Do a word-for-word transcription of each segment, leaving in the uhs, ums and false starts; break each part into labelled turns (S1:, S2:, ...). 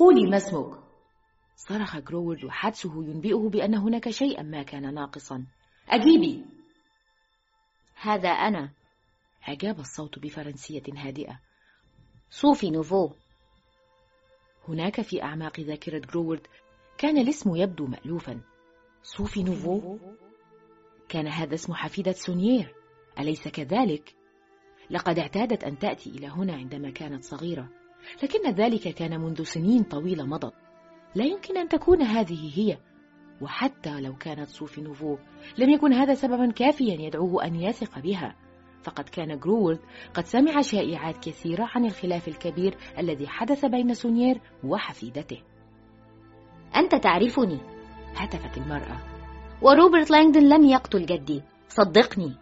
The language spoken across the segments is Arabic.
S1: قولي ما اسمك؟
S2: صرخ جروورد وحدسه ينبئه بأن هناك شيئا ما كان ناقصا.
S1: أجيبي.
S3: هذا أنا،
S2: أجاب الصوت بفرنسية هادئة.
S3: صوفي نوفو.
S2: هناك في أعماق ذاكرة جروورد كان الاسم يبدو مألوفا. صوفي نوفو؟ كان هذا اسم حفيدة سونيير، أليس كذلك؟ لقد اعتادت أن تأتي إلى هنا عندما كانت صغيرة، لكن ذلك كان منذ سنين طويلة مضت. لا يمكن أن تكون هذه هي، وحتى لو كانت صوفي نوفو لم يكن هذا سببا كافيا يدعوه أن يثق بها، فقد كان جروورد قد سمع شائعات كثيرة عن الخلاف الكبير الذي حدث بين سونيير وحفيدته.
S3: أنت تعرفني،
S2: هتفت المرأة،
S3: وروبرت لانغدون لم يقتل جدي، صدقني.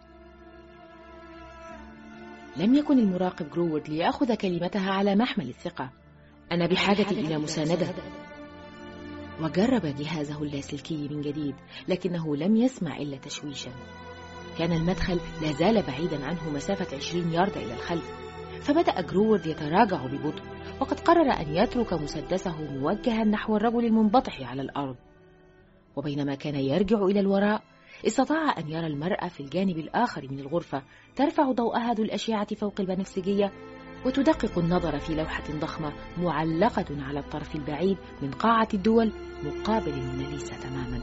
S2: لم يكن المراقب جروورد ليأخذ كلمتها على محمل الثقة. أنا بحاجة إلى مساندة. وجرب جهازه اللاسلكي من جديد، لكنه لم يسمع إلا تشويشا. كان المدخل لا زال بعيدا عنه مسافة عشرين ياردة إلى الخلف، فبدأ جروورد يتراجع ببطء، وقد قرر أن يترك مسدسه موجها نحو الرجل المنبطح على الأرض. وبينما كان يرجع إلى الوراء، استطاع أن يرى المرأة في الجانب الآخر من الغرفة ترفع ضوءها ذو الأشعة فوق البنفسجية، وتدقق النظر في لوحة ضخمة معلقة على الطرف البعيد من قاعة الدول مقابل الموناليزا تماما.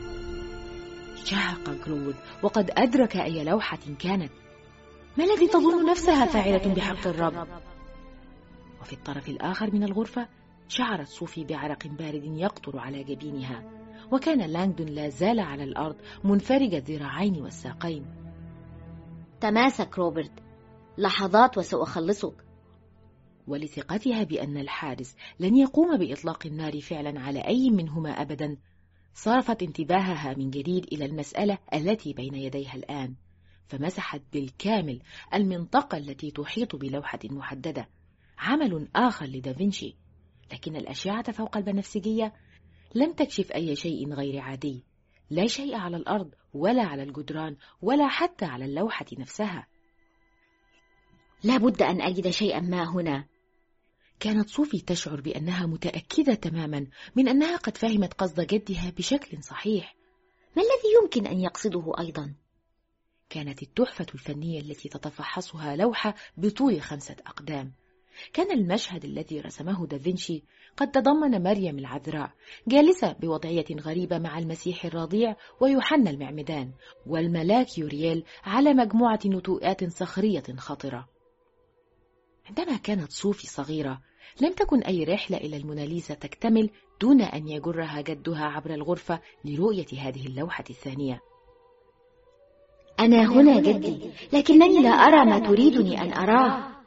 S2: شهق جروورد وقد أدرك أي لوحة كانت. ما الذي تظن نفسها فاعلة بحق الرب؟ وفي الطرف الآخر من الغرفة شعرت صوفي بعرق بارد يقطر على جبينها، وكان لانغدون لا زال على الأرض منفرج الذراعين والساقين.
S3: تماسك روبرت، لحظات وسأخلصك.
S2: ولثقتها بأن الحارس لن يقوم بإطلاق النار فعلا على أي منهما أبدا، صرفت انتباهها من جديد إلى المسألة التي بين يديها الآن، فمسحت بالكامل المنطقة التي تحيط بلوحة محددة، عمل آخر لدافنشي. لكن الأشعة فوق البنفسجية لم تكشف أي شيء غير عادي، لا شيء على الأرض ولا على الجدران ولا حتى على اللوحة نفسها.
S3: لا بد أن أجد شيئا ما هنا.
S2: كانت صوفي تشعر بأنها متأكدة تماما من أنها قد فهمت قصد جدها بشكل صحيح.
S3: ما الذي يمكن أن يقصده أيضا؟
S2: كانت التحفة الفنية التي تتفحصها لوحة بطول خمسة أقدام. كان المشهد الذي رسمه دافنشي قد تضمن مريم العذراء جالسة بوضعية غريبة مع المسيح الرضيع ويوحنا المعمدان والملاك يورييل على مجموعة نتوءات صخرية خطرة. عندما كانت صوفي صغيرة لم تكن أي رحلة إلى الموناليزا تكتمل دون أن يجرها جدها عبر الغرفة لرؤية هذه اللوحة الثانية.
S3: أنا هنا جدي، لكنني لا أرى ما تريدني أن أراه.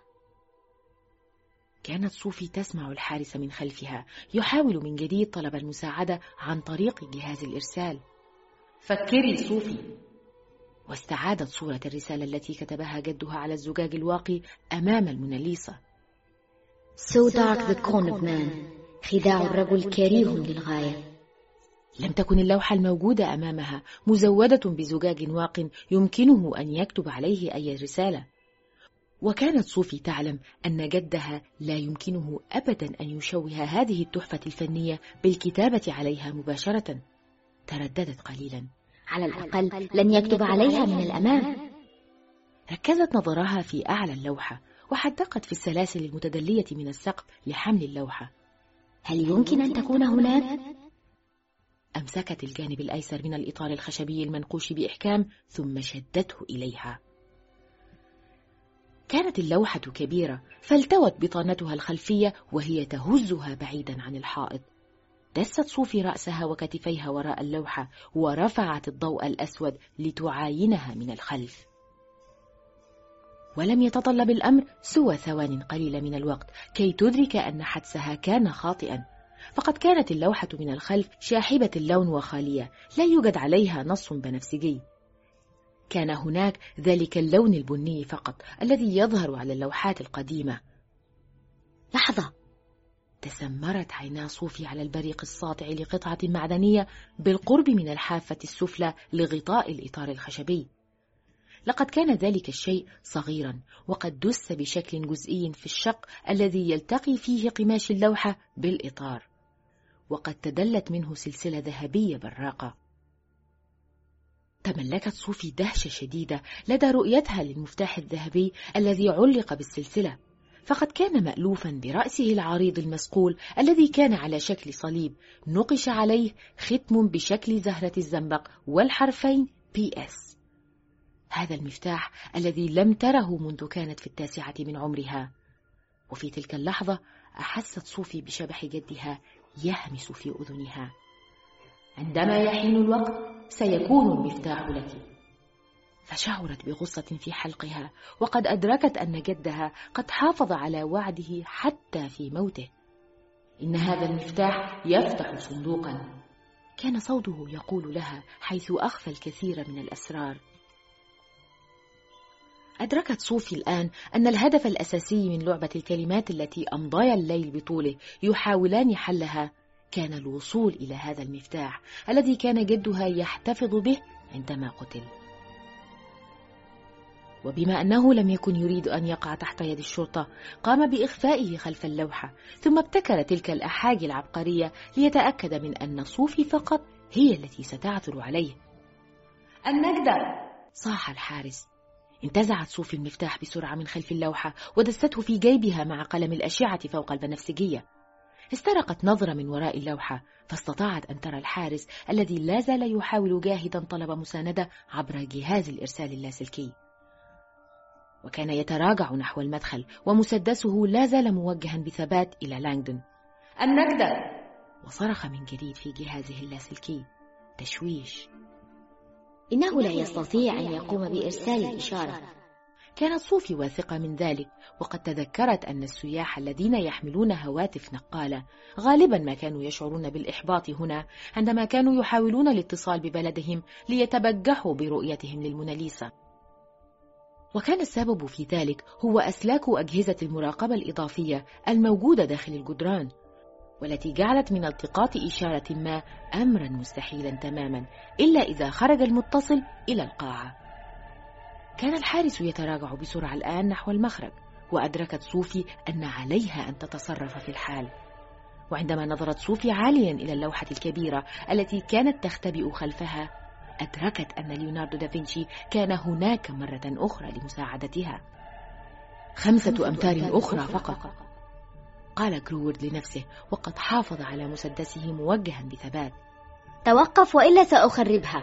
S2: كانت صوفي تسمع الحارس من خلفها يحاول من جديد طلب المساعدة عن طريق جهاز الإرسال.
S1: فكري صوفي.
S2: واستعادت صورة الرسالة التي كتبها جدها على الزجاج الواقي أمام الموناليزا.
S3: So dark the con of man. خداع الرجل كريه للغاية.
S2: لم تكن اللوحة الموجودة أمامها مزودة بزجاج واق يمكنه أن يكتب عليه أي رسالة. وكانت صوفي تعلم أن جدها لا يمكنه أبدا أن يشوه هذه التحفة الفنية بالكتابة عليها مباشرة. ترددت قليلا.
S3: على الأقل لن يكتب عليها من الأمام.
S2: ركزت نظرها في أعلى اللوحة وحدقت في السلاسل المتدلية من السقف لحمل اللوحة.
S3: هل يمكن أن تكون هناك؟
S2: أمسكت الجانب الأيسر من الإطار الخشبي المنقوش بإحكام ثم شدته إليها. كانت اللوحة كبيرة، فالتوت بطانتها الخلفية وهي تهزها بعيدا عن الحائط. دست صوفي رأسها وكتفيها وراء اللوحة ورفعت الضوء الأسود لتعاينها من الخلف. ولم يتطلب الأمر سوى ثوان قليلة من الوقت كي تدرك أن حدسها كان خاطئا، فقد كانت اللوحة من الخلف شاحبة اللون وخالية، لا يوجد عليها نص بنفسجي. كان هناك ذلك اللون البني فقط الذي يظهر على اللوحات القديمة.
S3: لحظة.
S2: تسمرت عينا صوفي على البريق الساطع لقطعة معدنية بالقرب من الحافة السفلى لغطاء الإطار الخشبي. لقد كان ذلك الشيء صغيرا وقد دس بشكل جزئي في الشق الذي يلتقي فيه قماش اللوحة بالإطار، وقد تدلت منه سلسلة ذهبية براقة. تملكت صوفي دهشة شديدة لدى رؤيتها للمفتاح الذهبي الذي علق بالسلسلة، فقد كان مألوفا برأسه العريض المصقول الذي كان على شكل صليب نقش عليه ختم بشكل زهرة الزنبق والحرفين بي إس. هذا المفتاح الذي لم تره منذ كانت في التاسعة من عمرها. وفي تلك اللحظة أحست صوفي بشبح جدها يهمس في أذنها: عندما يحين الوقت سيكون المفتاح لك. فشعرت بغصة في حلقها، وقد أدركت أن جدها قد حافظ على وعده حتى في موته. إن هذا المفتاح يفتح صندوقا، كان صوته يقول لها حيث أخفى الكثير من الأسرار. أدركت صوفي الآن أن الهدف الأساسي من لعبة الكلمات التي أمضايا الليل بطوله يحاولان حلها كان الوصول إلى هذا المفتاح الذي كان جدها يحتفظ به عندما قتل. وبما أنه لم يكن يريد أن يقع تحت يد الشرطة، قام بإخفائه خلف اللوحة، ثم ابتكر تلك الأحاجي العبقرية ليتأكد من أن صوفي فقط هي التي ستعثر عليه.
S1: النجدة!
S2: صاح الحارس. انتزعت صوفي المفتاح بسرعة من خلف اللوحة ودسته في جيبها مع قلم الأشعة فوق البنفسجية. استرقت نظرة من وراء اللوحة فاستطاعت أن ترى الحارس الذي لا زال يحاول جاهدا طلب مساندة عبر جهاز الإرسال اللاسلكي، وكان يتراجع نحو المدخل ومسدسه لا زال موجها بثبات إلى لانغدون.
S1: النجدة!
S2: وصرخ من جديد في جهازه اللاسلكي: تشويش.
S3: إنه لا يستطيع أن يقوم بإرسال الإشارة.
S2: كانت صوفي واثقة من ذلك، وقد تذكرت أن السياح الذين يحملون هواتف نقالة غالبا ما كانوا يشعرون بالإحباط هنا عندما كانوا يحاولون الاتصال ببلدهم ليتبجحوا برؤيتهم للموناليزا. وكان السبب في ذلك هو أسلاك أجهزة المراقبة الإضافية الموجودة داخل الجدران، والتي جعلت من التقاط إشارة ما أمرا مستحيلا تماما إلا إذا خرج المتصل إلى القاعة. كان الحارس يتراجع بسرعة الآن نحو المخرج، وأدركت صوفي أن عليها أن تتصرف في الحال. وعندما نظرت صوفي عاليا إلى اللوحة الكبيرة التي كانت تختبئ خلفها، أدركت أن ليوناردو دافنشي كان هناك مرة أخرى لمساعدتها. خمسة أمتار أخرى فقط، قال جروورد لنفسه وقد حافظ على مسدسه موجها بثبات.
S3: توقف وإلا سأخربها.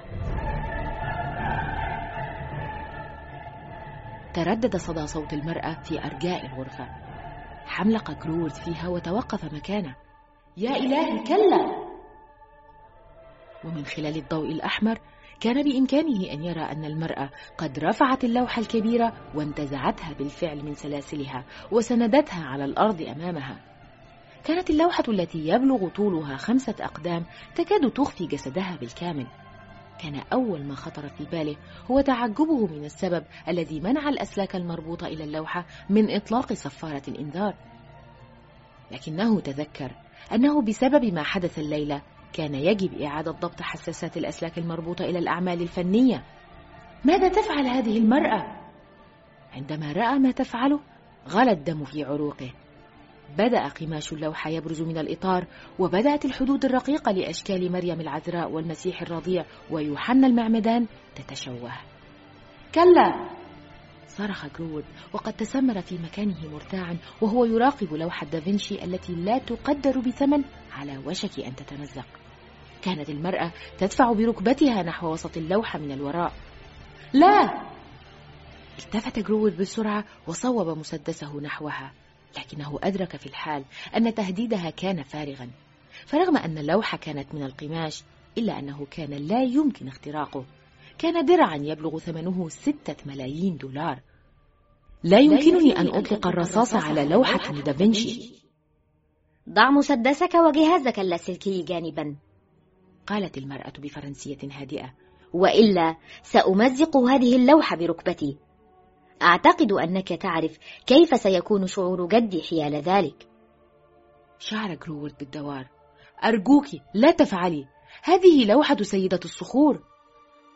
S2: تردد صدى صوت المرأة في أرجاء الغرفة. حملق جروورد فيها وتوقف مكانه.
S1: يا إلهي كلا!
S2: ومن خلال الضوء الأحمر كان بإمكانه أن يرى أن المرأة قد رفعت اللوحة الكبيرة وانتزعتها بالفعل من سلاسلها وسندتها على الأرض أمامها. كانت اللوحة التي يبلغ طولها خمسة أقدام تكاد تخفي جسدها بالكامل. كان أول ما خطر في باله هو تعجبه من السبب الذي منع الأسلاك المربوطة إلى اللوحة من إطلاق صفارة الإنذار، لكنه تذكر أنه بسبب ما حدث الليلة كان يجب إعادة ضبط حساسات الأسلاك المربوطة إلى الأعمال الفنية. ماذا تفعل هذه المرأة؟ عندما رأى ما تفعله غلى الدم في عروقه. بدأ قماش اللوحة يبرز من الإطار، وبدأت الحدود الرقيقة لأشكال مريم العذراء والمسيح الرضيع ويوحنا المعمدان تتشوه.
S1: كلا!
S2: صرخ جروورد وقد تسمر في مكانه مرتاعا وهو يراقب لوحة دافنشي التي لا تقدر بثمن على وشك أن تتمزق. كانت المرأة تدفع بركبتها نحو وسط اللوحة من الوراء.
S1: لا!
S2: التفت جروورد بسرعة وصوب مسدسه نحوها، لكنه أدرك في الحال أن تهديدها كان فارغا. فرغم أن اللوحة كانت من القماش إلا أنه كان لا يمكن اختراقه. كان درعا يبلغ ثمنه ستة ملايين دولار. لا يمكنني أن أطلق الرصاص على لوحة دافنشي.
S3: ضع مسدسك وجهازك اللاسلكي جانبا،
S2: قالت المرأة بفرنسية هادئة،
S3: وإلا سأمزق هذه اللوحة بركبتي. أعتقد أنك تعرف كيف سيكون شعور جدي حيال ذلك.
S2: شعر جروورد بالدوار. أرجوك لا تفعلي، هذه لوحة سيدة الصخور.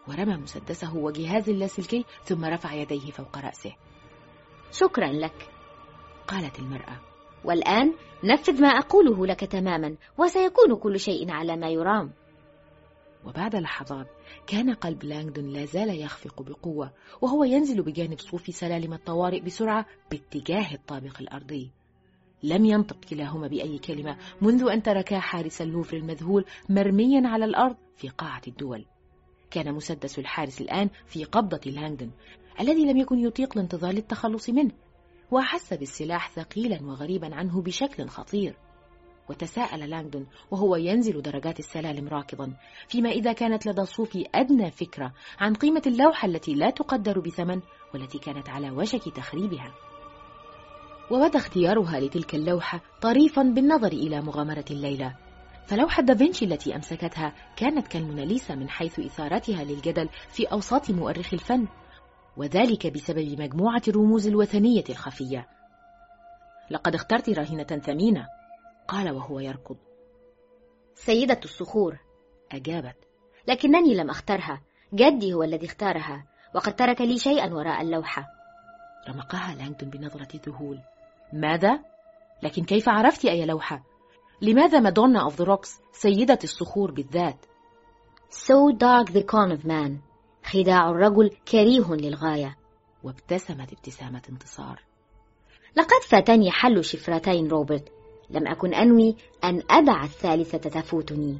S2: ورمى مسدسه وجهاز اللاسلكي ثم رفع يديه فوق رأسه.
S3: شكرا لك،
S2: قالت المرأة.
S3: والآن نفذ ما أقوله لك تماما، وسيكون كل شيء على ما يرام.
S2: وبعد لحظات كان قلب لانغدون لا زال يخفق بقوة، وهو ينزل بجانب صفوف سلالم الطوارئ بسرعة باتجاه الطابق الأرضي. لم ينطق كلاهما بأي كلمة منذ أن تركا حارس اللوفر المذهول مرميا على الأرض في قاعة الدول. كان مسدس الحارس الآن في قبضة لانغدون الذي لم يكن يطيق الانتظار للتخلص منه، وأحس بالسلاح ثقيلا وغريبا عنه بشكل خطير. وتساءل لانغدون وهو ينزل درجات السلالم راكضا، فيما إذا كانت لدى صوفي أدنى فكرة عن قيمة اللوحة التي لا تقدر بثمن والتي كانت على وشك تخريبها. وبدا اختيارها لتلك اللوحة طريفا بالنظر إلى مغامرة الليلة، فلوحة دافنشي التي أمسكتها كانت كالموناليسا من حيث إثارتها للجدل في أوساط مؤرخي الفن، وذلك بسبب مجموعة الرموز الوثنية الخفية. لقد اخترت راهنة ثمينة، قال وهو يركض.
S3: سيدة الصخور،
S2: أجابت.
S3: لكنني لم أخترها، جدي هو الذي اختارها، وقد ترك لي شيئا وراء اللوحة.
S2: رمقها لانغدون بنظرة ذهول. ماذا؟ لكن كيف عرفت أي لوحة؟ لماذا مادونا أوف ذا روكس، سيدة الصخور بالذات؟
S3: So dark the con of man، خداع الرجل كريه للغاية.
S2: وابتسمت ابتسامة انتصار.
S3: لقد فاتني حل شفرتين روبرت، لم أكن أنوي أن أدع الثالثة تفوتني.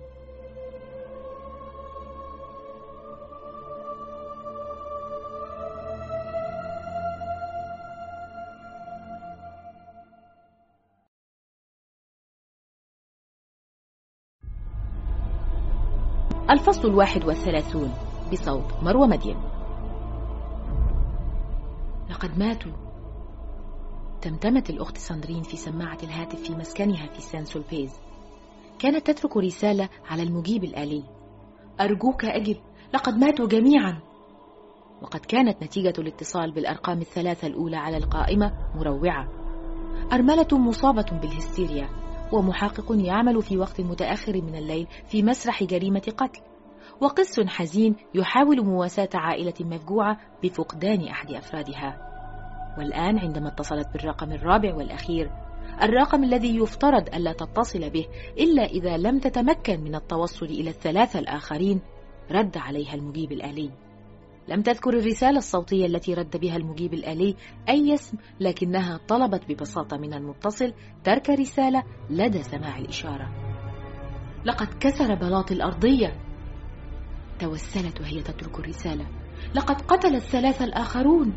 S2: الفصل الواحد والثلاثون بصوت مروى مدين. لقد ماتوا. تمتمت الأخت ساندرين في سماعة الهاتف في مسكنها في سان سولبيز. كانت تترك رسالة على المجيب الآلي. أرجوك أجب، لقد ماتوا جميعا. وقد كانت نتيجة الاتصال بالأرقام الثلاثة الأولى على القائمة مروعة. أرملة مصابة بالهستيريا، ومحقق يعمل في وقت متأخر من الليل في مسرح جريمة قتل، وقس حزين يحاول مواساة عائلة مفجوعة بفقدان أحد أفرادها. والآن عندما اتصلت بالرقم الرابع والأخير، الرقم الذي يفترض ألا تتصل به إلا إذا لم تتمكن من التوصل إلى الثلاثة الآخرين، رد عليها المجيب الآلي. لم تذكر الرسالة الصوتية التي رد بها المجيب الآلي أي اسم، لكنها طلبت ببساطة من المتصل ترك رسالة لدى سماع الإشارة. لقد كسر بلاط الأرضية. توسلت وهي تترك الرسالة. لقد قتل الثلاثة الآخرون.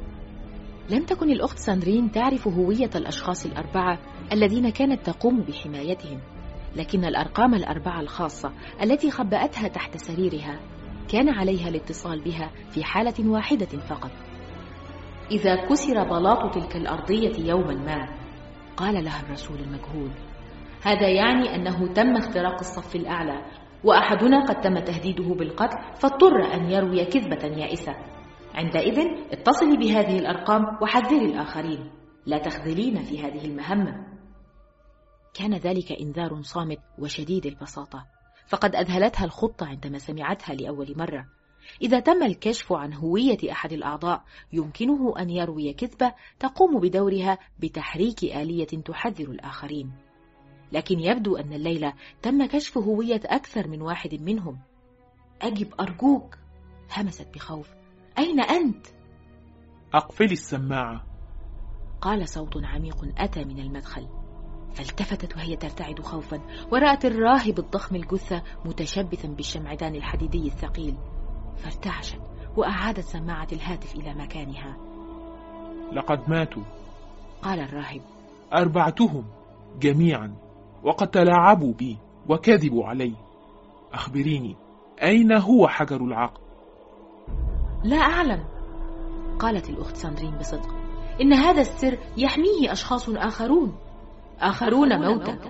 S2: لم تكن الأخت ساندرين تعرف هوية الأشخاص الأربعة الذين كانت تقوم بحمايتهم، لكن الأرقام الأربعة الخاصة التي خبأتها تحت سريرها كان عليها الاتصال بها في حالة واحدة فقط. إذا كسر بلاط تلك الأرضية يوما ما، قال لها الرسول المجهول، هذا يعني أنه تم اختراق الصف الأعلى، وأحدنا قد تم تهديده بالقتل فاضطر أن يروي كذبة يائسة. عندئذ اتصلي بهذه الأرقام وحذري الآخرين، لا تخذلين في هذه المهمة. كان ذلك إنذار صامت وشديد البساطة، فقد أذهلتها الخطة عندما سمعتها لأول مرة. إذا تم الكشف عن هوية أحد الأعضاء يمكنه أن يروي كذبة تقوم بدورها بتحريك آلية تحذر الآخرين، لكن يبدو أن الليلة تم كشف هوية أكثر من واحد منهم. أجب أرجوك، همست بخوف. أين أنت؟
S4: أقفلي السماعة،
S2: قال صوت عميق أتى من المدخل. فالتفتت وهي ترتعد خوفا، ورأت الراهب الضخم الجثة متشبثا بالشمعدان الحديدي الثقيل، فارتعشت وأعادت سماعة الهاتف إلى مكانها.
S4: لقد ماتوا،
S2: قال الراهب.
S4: أربعتهم جميعا، وقد تلاعبوا بي وكذبوا علي. أخبريني، أين هو حجر العقل؟
S2: لا أعلم، قالت الأخت ساندرين بصدق. إن هذا السر يحميه أشخاص آخرون آخرون موتى.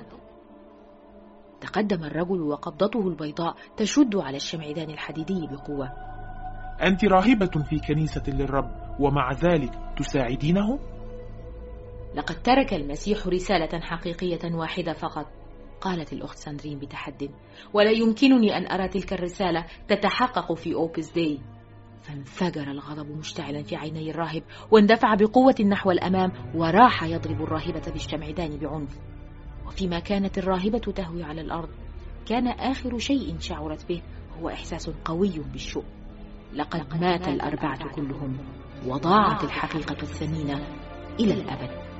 S2: تقدم الرجل وقبضته البيضاء تشد على الشمعدان الحديدي بقوة.
S4: أنت راهبة في كنيسة للرب ومع ذلك تساعدينه؟
S2: لقد ترك المسيح رسالة حقيقية واحدة فقط، قالت الأخت ساندرين بتحد، ولا يمكنني أن أرى تلك الرسالة تتحقق في أوبس داي. فانفجر الغضب مشتعلا في عيني الراهب، واندفع بقوة نحو الأمام، وراح يضرب الراهبة بالشمعدان بعنف. وفيما كانت الراهبة تهوي على الأرض، كان آخر شيء شعرت به هو إحساس قوي بالشؤم. لقد مات الأربعة كلهم، وضاعت الحقيقة الثمينة إلى الأبد.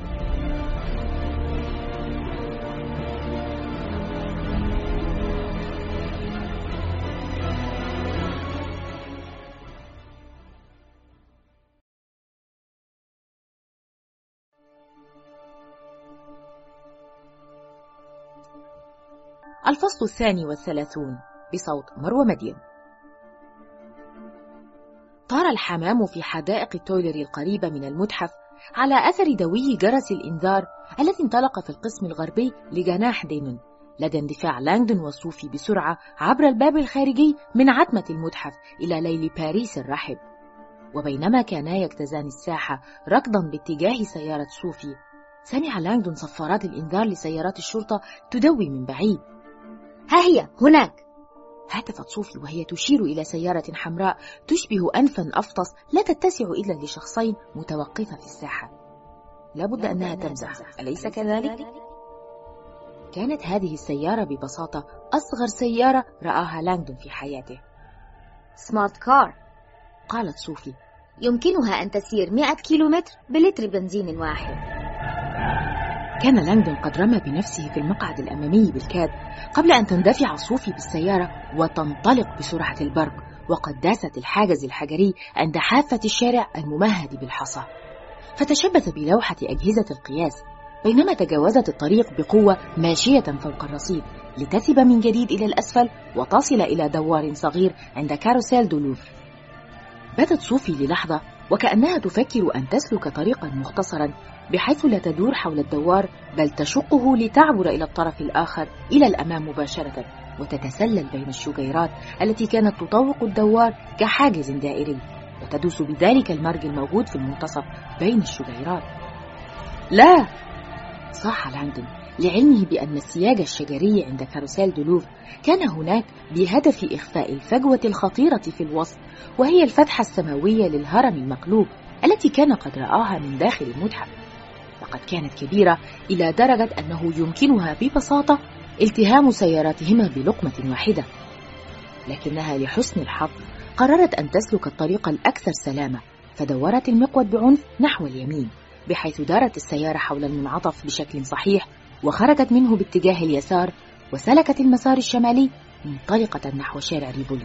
S2: الفصل الثاني والثلاثون، بصوت مروى مدين. طار الحمام في حدائق التويلري القريبة من المتحف على أثر دوي جرس الإنذار الذي انطلق في القسم الغربي لجناح دينون، لدى اندفاع لانغدون وصوفي بسرعة عبر الباب الخارجي من عتمة المتحف إلى ليل باريس الرحب. وبينما كانا يجتازان الساحة ركضا باتجاه سيارة صوفي، سمع لانغدون صفارات الإنذار لسيارات الشرطة تدوي من بعيد.
S3: ها هي هناك،
S2: هتفت صوفي وهي تشير إلى سيارة حمراء تشبه أنفا أفطس لا تتسع إلا لشخصين متوقفة في الساحة. لابد أنها تمزح، أليس كذلك؟ كانت هذه السيارة ببساطة أصغر سيارة رآها لانغدون في حياته.
S3: سمارت كار،
S2: قالت صوفي،
S3: يمكنها أن تسير مئة كيلومتر بلتر بنزين واحد.
S2: كان لانغدون قد رمى بنفسه في المقعد الأمامي بالكاد قبل أن تندفع صوفي بالسيارة وتنطلق بسرعة البرق، وقد داست الحاجز الحجري عند حافة الشارع الممهد بالحصى، فتشبث بلوحة أجهزة القياس بينما تجاوزت الطريق بقوة ماشية فوق الرصيف لتثب من جديد إلى الأسفل وتصل إلى دوار صغير عند كاروسيل دو لوفر. بدت صوفي للحظة وكأنها تفكر أن تسلك طريقا مختصرا بحيث لا تدور حول الدوار بل تشقه لتعبر إلى الطرف الآخر إلى الأمام مباشرة وتتسلل بين الشجيرات التي كانت تطوق الدوار كحاجز دائري، وتدوس بذلك المرج الموجود في المنتصف بين الشجيرات. لا، صاح لانغدون لعلمه بأن السياج الشجري عند كاروسيل دو لوفر كان هناك بهدف إخفاء الفجوة الخطيرة في الوسط، وهي الفتحة السماوية للهرم المقلوب التي كان قد رآها من داخل المتحف. لقد كانت كبيرة إلى درجة أنه يمكنها ببساطة التهام سياراتهما بلقمة واحدة، لكنها لحسن الحظ قررت أن تسلك الطريق الأكثر سلامة، فدورت المقود بعنف نحو اليمين بحيث دارت السيارة حول المنعطف بشكل صحيح وخرجت منه باتجاه اليسار وسلكت المسار الشمالي منطلقة نحو شارع ريفولي.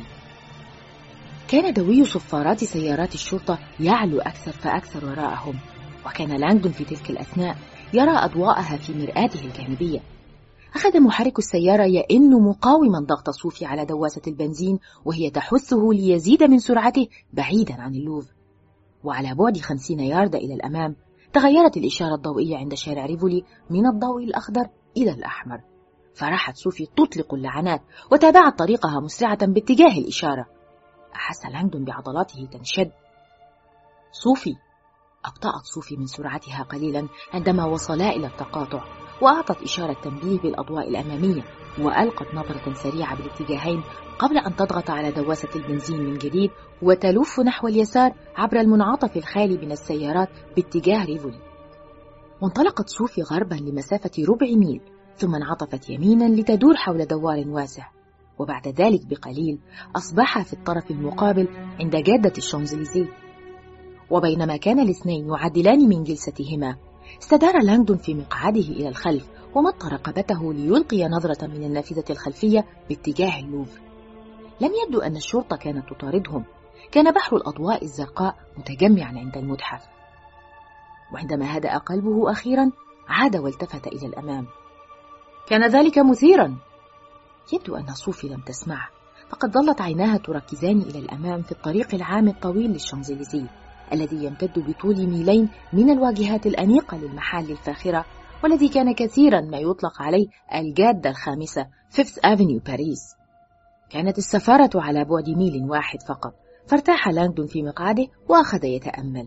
S2: كان دوي صفارات سيارات الشرطة يعلو أكثر فأكثر وراءهم، وكان لانغدون في تلك الأثناء يرى أضواءها في مرآته الجانبية. أخذ محرك السيارة يئن مقاوما ضغط صوفي على دواسة البنزين وهي تحثه ليزيد من سرعته بعيدا عن اللوفر. وعلى بعد خمسين يارد إلى الأمام تغيرت الإشارة الضوئية عند شارع ريفولي من الضوء الأخضر إلى الأحمر، فراحت صوفي تطلق اللعنات وتابعت طريقها مسرعة باتجاه الإشارة. أحس لانغدون بعضلاته تنشد. صوفي، أبطأت صوفي من سرعتها قليلا عندما وصلا إلى التقاطع، وأعطت إشارة تنبيه بالأضواء الأمامية وألقت نظرة سريعة بالاتجاهين قبل أن تضغط على دواسة البنزين من جديد وتلف نحو اليسار عبر المنعطف الخالي من السيارات باتجاه ريفولي. وانطلقت صوفي غربا لمسافة ربع ميل ثم انعطفت يمينا لتدور حول دوار واسع، وبعد ذلك بقليل أصبح في الطرف المقابل عند جادة الشانزليزيه. وبينما كان الاثنين يعدلان من جلستهما استدار لانغدون في مقعده إلى الخلف ومط رقبته ليلقي نظرة من النافذة الخلفية باتجاه اللوفر. لم يبدو أن الشرطة كانت تطاردهم، كان بحر الأضواء الزرقاء متجمعا عند المتحف. وعندما هدأ قلبه أخيرا عاد والتفت إلى الأمام. كان ذلك مثيرا. يبدو أن صوفي لم تسمع، فقد ظلت عيناها تركزان إلى الأمام في الطريق العام الطويل للشانزليزيه الذي يمتد بطول ميلين من الواجهات الأنيقة للمحال الفاخرة، والذي كان كثيرا ما يطلق عليه الجادة الخامسة فيفث أفنيو باريس. كانت السفارة على بعد ميل واحد فقط، فارتاح لانغدون في مقعده وأخذ يتأمل.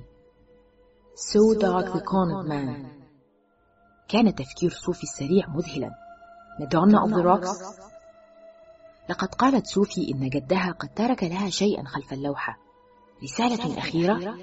S2: So dark the cornered man. كان تفكير صوفي السريع مذهلا. مادونا أوف ذا روكس. لقد قالت صوفي إن جدها قد ترك لها شيئا خلف اللوحة، رسالة أخيرة.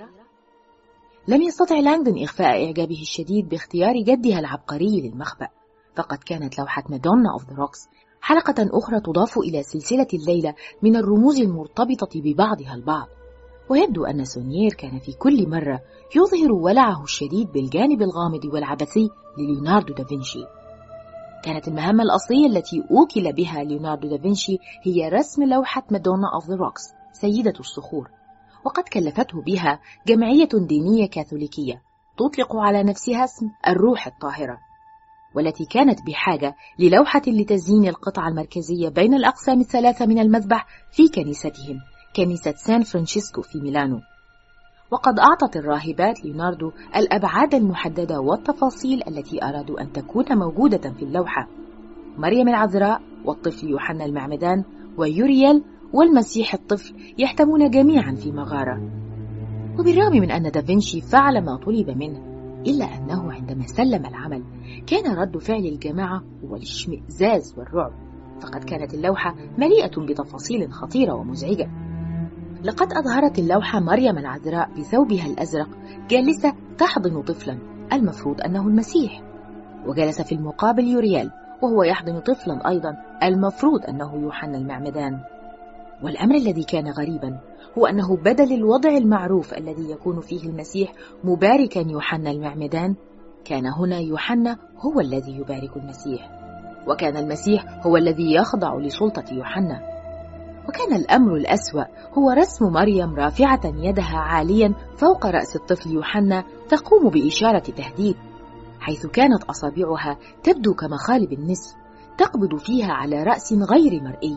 S2: لم يستطع لانغدون إخفاء إعجابه الشديد باختيار جدها العبقري للمخبأ، فقد كانت لوحة مادونا أوف ذا روكس حلقة أخرى تضاف إلى سلسلة الليلة من الرموز المرتبطة ببعضها البعض. ويبدو أن سونيير كان في كل مرة يظهر ولعه الشديد بالجانب الغامض والعبثي لليوناردو دافنشي. كانت المهمة الأصلية التي أوكل بها ليوناردو دافنشي هي رسم لوحة مادونا أوف ذا روكس سيدة الصخور، وقد كلفته بها جمعية دينية كاثوليكية تطلق على نفسها اسم الروح الطاهرة، والتي كانت بحاجة للوحة لتزيين القطعة المركزية بين الأقسام الثلاثة من المذبح في كنيستهم، كنيسة سان فرانشيسكو في ميلانو. وقد أعطت الراهبات ليوناردو الأبعاد المحددة والتفاصيل التي أرادوا أن تكون موجودة في اللوحة: مريم العذراء والطفل يوحنا المعمدان ويوريال والمسيح الطفل يحتمون جميعا في مغارة. وبالرغم من أن دافنشي فعل ما طلب منه، إلا أنه عندما سلم العمل كان رد فعل الجماعة هو الاشمئزاز والرعب، فقد كانت اللوحة مليئة بتفاصيل خطيرة ومزعجة. لقد أظهرت اللوحة مريم العذراء بثوبها الأزرق جالسة تحضن طفلا المفروض أنه المسيح، وجلس في المقابل يوريال وهو يحضن طفلا أيضا المفروض أنه يوحنا المعمدان. والأمر الذي كان غريبا هو أنه بدل الوضع المعروف الذي يكون فيه المسيح مباركا يوحنا المعمدان، كان هنا يوحنا هو الذي يبارك المسيح، وكان المسيح هو الذي يخضع لسلطة يوحنا. وكان الأمر الأسوأ هو رسم مريم رافعة يدها عاليا فوق رأس الطفل يوحنا تقوم بإشارة تهديد، حيث كانت أصابعها تبدو كمخالب النسر تقبض فيها على رأس غير مرئي.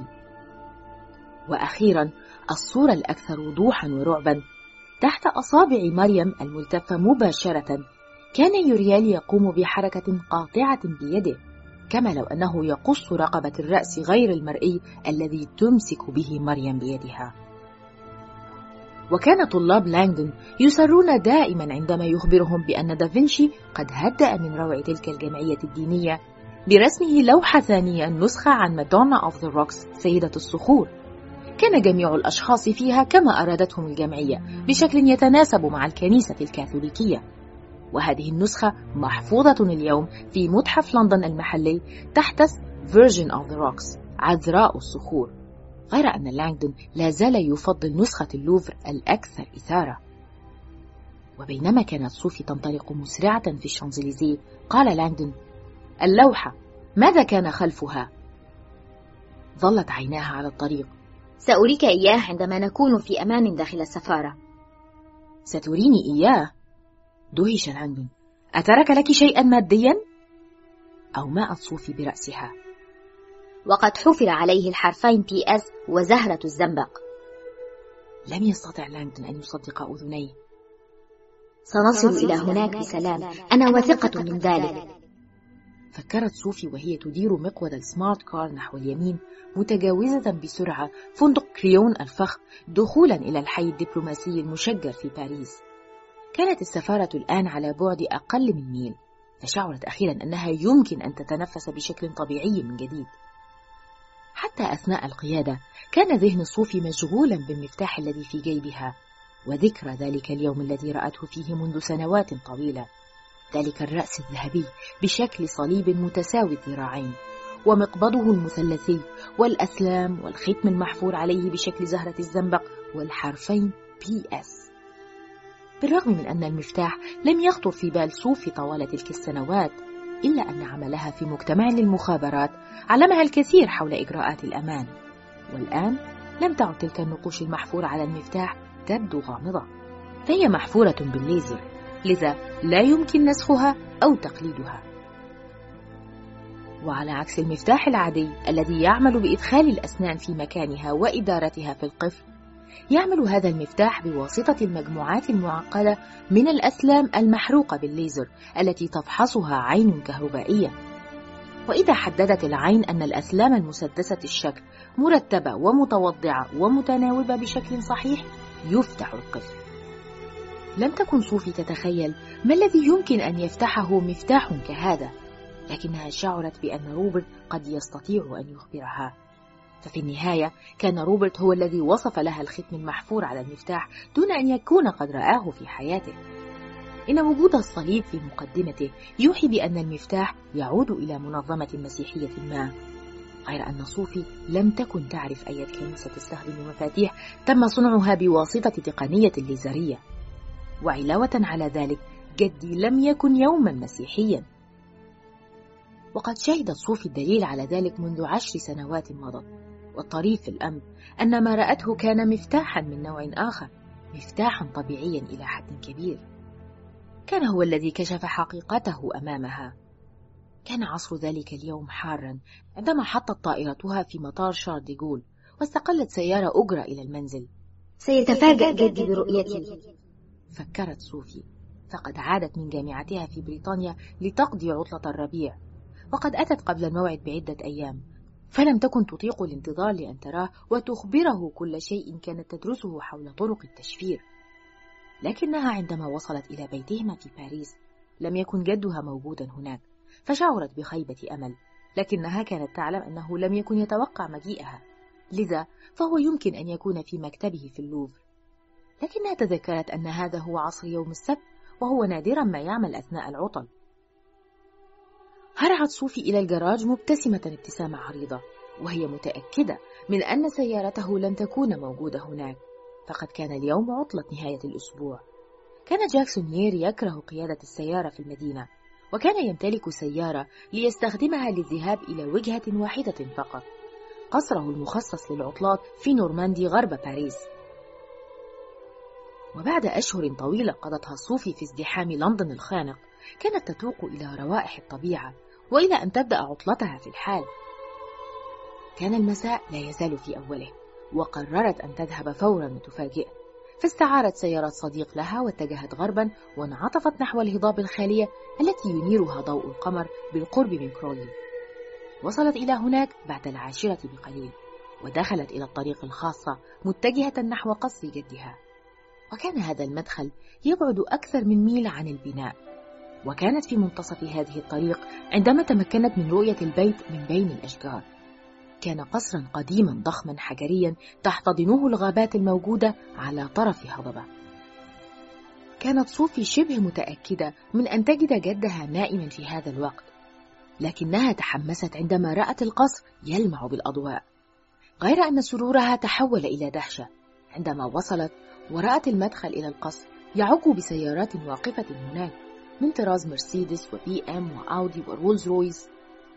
S2: وأخيرا الصورة الأكثر وضوحا ورعبا، تحت أصابع مريم الملتفة مباشرة كان يوريال يقوم بحركة قاطعة بيده، كما لو أنه يقص رقبة الرأس غير المرئي الذي تمسك به مريم بيدها. وكان طلاب لانغدون يسرون دائما عندما يخبرهم بأن دافنشي قد هدأ من روع تلك الجمعية الدينية برسمه لوحة ثانية نسخة عن مادونا أوف ذا روكس سيدة الصخور. كان جميع الأشخاص فيها كما أرادتهم الجمعية بشكل يتناسب مع الكنيسة الكاثوليكية، وهذه النسخة محفوظة اليوم في متحف لندن المحلي تحت Virgin of the Rocks عذراء الصخور، غير أن لانغدون لا زال يفضل نسخة اللوفر الأكثر إثارة. وبينما كانت صوفي تنطلق مسرعة في الشانزليزيه قال لانغدون: اللوحة ماذا كان خلفها؟ ظلت عيناها على الطريق.
S3: سأريك إياه عندما نكون في أمان داخل السفارة.
S2: ستريني إياه؟ دهش لانغدون. أترك لك شيئا ماديا؟ أو ماءت صوفي برأسها.
S3: وقد حفر عليه الحرفين بي اس وزهرة الزنبق.
S2: لم يستطع لانغدون أن يصدق أذنيه.
S3: سنصل إلى هناك بسلام، أنا واثقة من ذلك.
S2: فكرت صوفي وهي تدير مقود السمارت كار نحو اليمين، متجاوزة بسرعة فندق كريون الفخم دخولا إلى الحي الدبلوماسي المشجر في باريس. كانت السفارة الآن على بعد أقل من ميل، فشعرت أخيرا أنها يمكن أن تتنفس بشكل طبيعي من جديد. حتى أثناء القيادة كان ذهن صوفي مشغولا بالمفتاح الذي في جيبها، وذكرى ذلك اليوم الذي رأته فيه منذ سنوات طويلة، ذلك الرأس الذهبي بشكل صليب متساوي الذراعين، ومقبضه المثلثي، والأسلام والختم المحفور عليه بشكل زهرة الزنبق، والحرفين بي اس. بالرغم من أن المفتاح لم يخطر في بال صوفي طوال تلك السنوات، إلا أن عملها في مجتمع للمخابرات علمها الكثير حول إجراءات الأمان، والآن لم تعد تلك النقوش المحفورة على المفتاح تبدو غامضة، فهي محفورة بالليزر، لذا لا يمكن نسخها أو تقليدها. وعلى عكس المفتاح العادي الذي يعمل بإدخال الأسنان في مكانها وإدارتها في القفل، يعمل هذا المفتاح بواسطة المجموعات المعقدة من الأسلام المحروقة بالليزر التي تفحصها عين كهربائية. وإذا حددت العين أن الأسلام المسدسة الشكل مرتبة ومتوضعة ومتناوبة بشكل صحيح، يفتح القفل. لم تكن صوفي تتخيل ما الذي يمكن أن يفتحه مفتاح كهذا، لكنها شعرت بأن روبرت قد يستطيع أن يخبرها. ففي النهاية كان روبرت هو الذي وصف لها الختم المحفور على المفتاح دون أن يكون قد رآه في حياته. إن وجود الصليب في مقدمته يوحي بأن المفتاح يعود إلى منظمة مسيحية ما، غير أن صوفي لم تكن تعرف أي كنيسة تستخدم مفاتيح تم صنعها بواسطة تقنية الليزرية. وعلاوة على ذلك جدي لم يكن يوما مسيحيا، وقد شهدت صوفي الدليل على ذلك منذ عشر سنوات مضت. والطريف في الأمر أن ما رأته كان مفتاحا من نوع آخر، مفتاحا طبيعيا إلى حد كبير. كان هو الذي كشف حقيقته أمامها. كان عصر ذلك اليوم حارا عندما حطت طائرتها في مطار شارل دي غول واستقلت سيارة أجرة إلى المنزل.
S3: سيتفاجأ جدي برؤيتي،
S2: فكرت صوفي، فقد عادت من جامعتها في بريطانيا لتقضي عطلة الربيع، وقد أتت قبل الموعد بعدة أيام، فلم تكن تطيق الانتظار لأن تراه وتخبره كل شيء كانت تدرسه حول طرق التشفير. لكنها عندما وصلت إلى بيتهما في باريس لم يكن جدها موجودا هناك، فشعرت بخيبة أمل، لكنها كانت تعلم أنه لم يكن يتوقع مجيئها، لذا فهو يمكن أن يكون في مكتبه في اللوفر. لكنها تذكرت أن هذا هو عصر يوم السبت، وهو نادرا ما يعمل أثناء العطل. هرعت صوفي إلى الجراج مبتسمة ابتسامة عريضة، وهي متأكدة من أن سيارته لن تكون موجودة هناك، فقد كان اليوم عطلة نهاية الأسبوع. كان جاكسون يير يكره قيادة السيارة في المدينة، وكان يمتلك سيارة ليستخدمها للذهاب إلى وجهة واحدة فقط، قصره المخصص للعطلات في نورماندي غرب باريس. وبعد أشهر طويلة قضتها صوفي في ازدحام لندن الخانق، كانت تتوق إلى روائح الطبيعة وإلى أن تبدأ عطلتها في الحال. كان المساء لا يزال في أوله، وقررت أن تذهب فورا وتفاجئه، فاستعارت سيارة صديق لها واتجهت غربا وانعطفت نحو الهضاب الخالية التي ينيرها ضوء القمر بالقرب من كرولي. وصلت إلى هناك بعد العاشرة بقليل، ودخلت إلى الطريق الخاصة متجهة نحو قصر جدها. وكان هذا المدخل يبعد أكثر من ميل عن البناء، وكانت في منتصف هذه الطريق عندما تمكنت من رؤية البيت من بين الأشجار. كان قصرا قديما ضخما حجريا تحتضنه الغابات الموجودة على طرف هضبة. كانت صوفي شبه متأكدة من أن تجد جدها نائما في هذا الوقت، لكنها تحمست عندما رأت القصر يلمع بالأضواء، غير أن سرورها تحول إلى دهشة عندما وصلت ورأت المدخل إلى القصر يعج بسيارات واقفة هناك من طراز مرسيدس وبي أم وأودي ورولز رويس.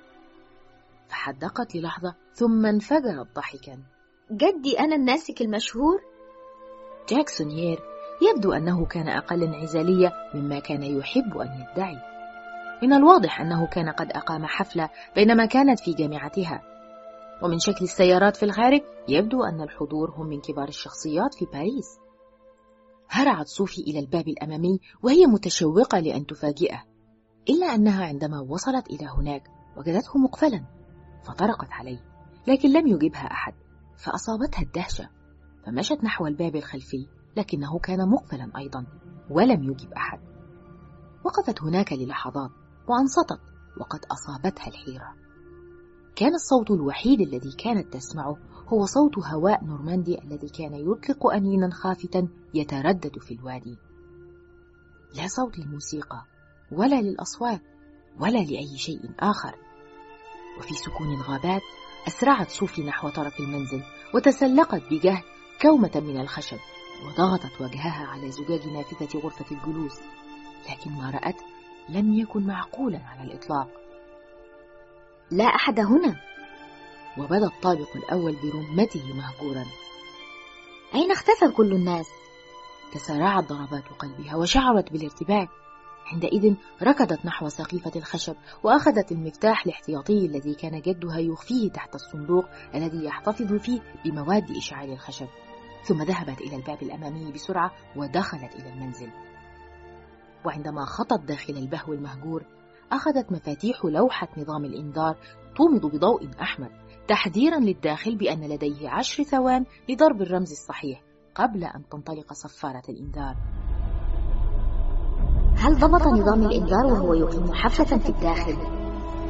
S2: فحدقت للحظة ثم انفجرت ضحكا.
S3: جدي أنا الناسك المشهور؟
S2: جاكسون يير يبدو أنه كان أقل انعزالية مما كان يحب أن يدعي. من الواضح أنه كان قد أقام حفلة بينما كانت في جامعتها، ومن شكل السيارات في الخارج يبدو أن الحضور هم من كبار الشخصيات في باريس. هرعت صوفي إلى الباب الأمامي وهي متشوقة لأن تفاجئه، إلا أنها عندما وصلت إلى هناك وجدته مقفلا، فطرقت عليه لكن لم يجبها أحد، فأصابتها الدهشة، فمشت نحو الباب الخلفي لكنه كان مقفلا أيضا ولم يجب أحد. وقفت هناك للحظات وأنصتت، وقد أصابتها الحيرة. كان الصوت الوحيد الذي كانت تسمعه هو صوت هواء نورماندي الذي كان يطلق أنينا خافتا يتردد في الوادي. لا صوت للموسيقى ولا للأصوات ولا لأي شيء آخر. وفي سكون الغابات أسرعت صوفي نحو طرف المنزل وتسلقت بجهد كومة من الخشب وضغطت وجهها على زجاج نافذة غرفة الجلوس، لكن ما رأت لم يكن معقولا على الإطلاق.
S3: لا أحد هنا.
S2: وبدا الطابق الأول برمته مهجورا.
S3: أين اختفى كل الناس؟
S2: تسارعت ضربات قلبها وشعرت بالارتباك. عندئذ ركضت نحو سقيفة الخشب وأخذت المفتاح الاحتياطي الذي كان جدها يخفيه تحت الصندوق الذي يحتفظ فيه بمواد إشعال الخشب، ثم ذهبت إلى الباب الأمامي بسرعة ودخلت إلى المنزل. وعندما خطت داخل البهو المهجور أخذت مفاتيح لوحة نظام الإنذار تومض بضوء أحمر تحذيرا للداخل بأن لديه عشر ثوان لضرب الرمز الصحيح قبل أن تنطلق صفارة الإنذار.
S3: هل ضبط نظام الإنذار وهو يقيم حفلة في الداخل؟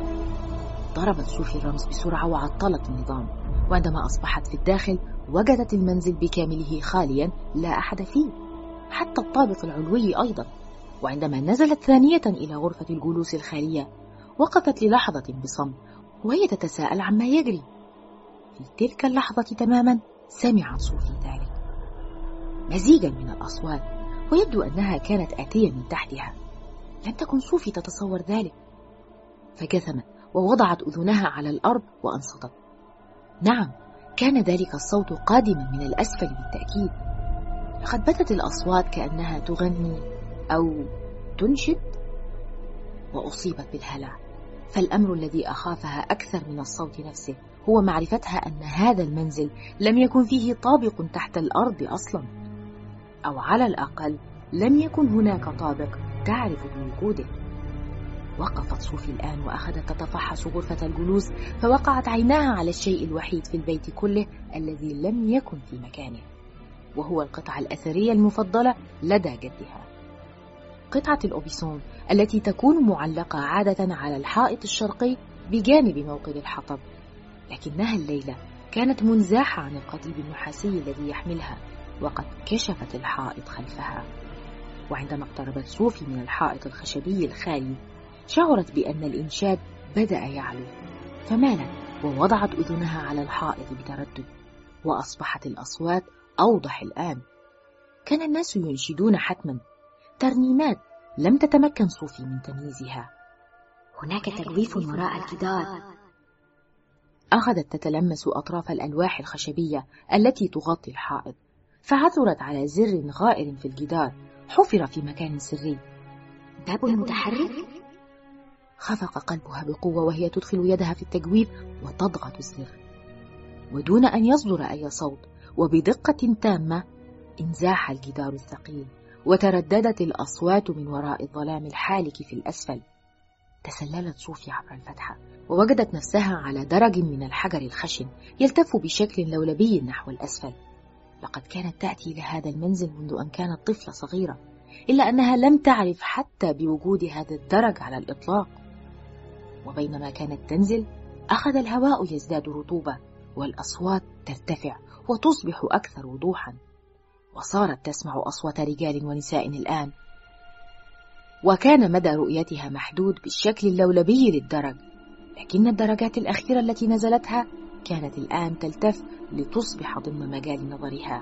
S2: ضربت صوفي الرمز بسرعة وعطلت النظام، وعندما أصبحت في الداخل وجدت المنزل بكامله خاليا لا أحد فيه، حتى الطابق العلوي أيضا. وعندما نزلت ثانية إلى غرفة الجلوس الخالية وقفت للحظة بصمت وهي تتساءل عما يجري. في تلك اللحظة تماما سمعت صوفي ذلك، مزيجا من الأصوات، ويبدو أنها كانت آتية من تحتها. لم تكن صوفي تتصور ذلك، فجثمت ووضعت أذنها على الأرض وأنصتت. نعم، كان ذلك الصوت قادما من الأسفل بالتأكيد، لقد بدت الأصوات كأنها تغني أو تنشد. وأصيبت بالهلع، فالأمر الذي أخافها أكثر من الصوت نفسه هو معرفتها أن هذا المنزل لم يكن فيه طابق تحت الأرض أصلا، أو على الأقل لم يكن هناك طابق تعرف بوجوده. وقفت صوفي الآن وأخذت تتفحص غرفة الجلوس، فوقعت عيناها على الشيء الوحيد في البيت كله الذي لم يكن في مكانه، وهو القطعة الأثرية المفضلة لدى جدها، قطعة الأوبيسون التي تكون معلقة عادة على الحائط الشرقي بجانب موقد الحطب، لكنها الليلة كانت منزاحة عن القضيب النحاسي الذي يحملها، وقد كشفت الحائط خلفها. وعندما اقتربت صوفي من الحائط الخشبي الخالي شعرت بأن الإنشاد بدأ يعلو، فمالت ووضعت أذنها على الحائط بتردد، وأصبحت الأصوات أوضح الآن. كان الناس ينشدون حتما ترنيمات لم تتمكن صوفي من تمييزها.
S3: هناك تجويف وراء الجدار.
S2: أخذت تتلمس أطراف الألواح الخشبية التي تغطي الحائط، فعثرت على زر غائر في الجدار حفر في مكان سري.
S3: باب متحرك؟
S2: خفق قلبها بقوة وهي تدخل يدها في التجويف وتضغط الزر، ودون أن يصدر أي صوت وبدقة تامة انزاح الجدار الثقيل، وترددت الأصوات من وراء الظلام الحالك في الأسفل. تسللت صوفي عبر الفتحة ووجدت نفسها على درج من الحجر الخشن يلتف بشكل لولبي نحو الأسفل. لقد كانت تأتي لهذا المنزل منذ أن كانت طفلة صغيرة، إلا أنها لم تعرف حتى بوجود هذا الدرج على الإطلاق. وبينما كانت تنزل أخذ الهواء يزداد رطوبة، والأصوات ترتفع وتصبح أكثر وضوحا، وصارت تسمع أصوات رجال ونساء الآن. وكان مدى رؤيتها محدود بالشكل اللولبي للدرج، لكن الدرجات الأخيرة التي نزلتها كانت الآن تلتف لتصبح ضمن مجال نظرها.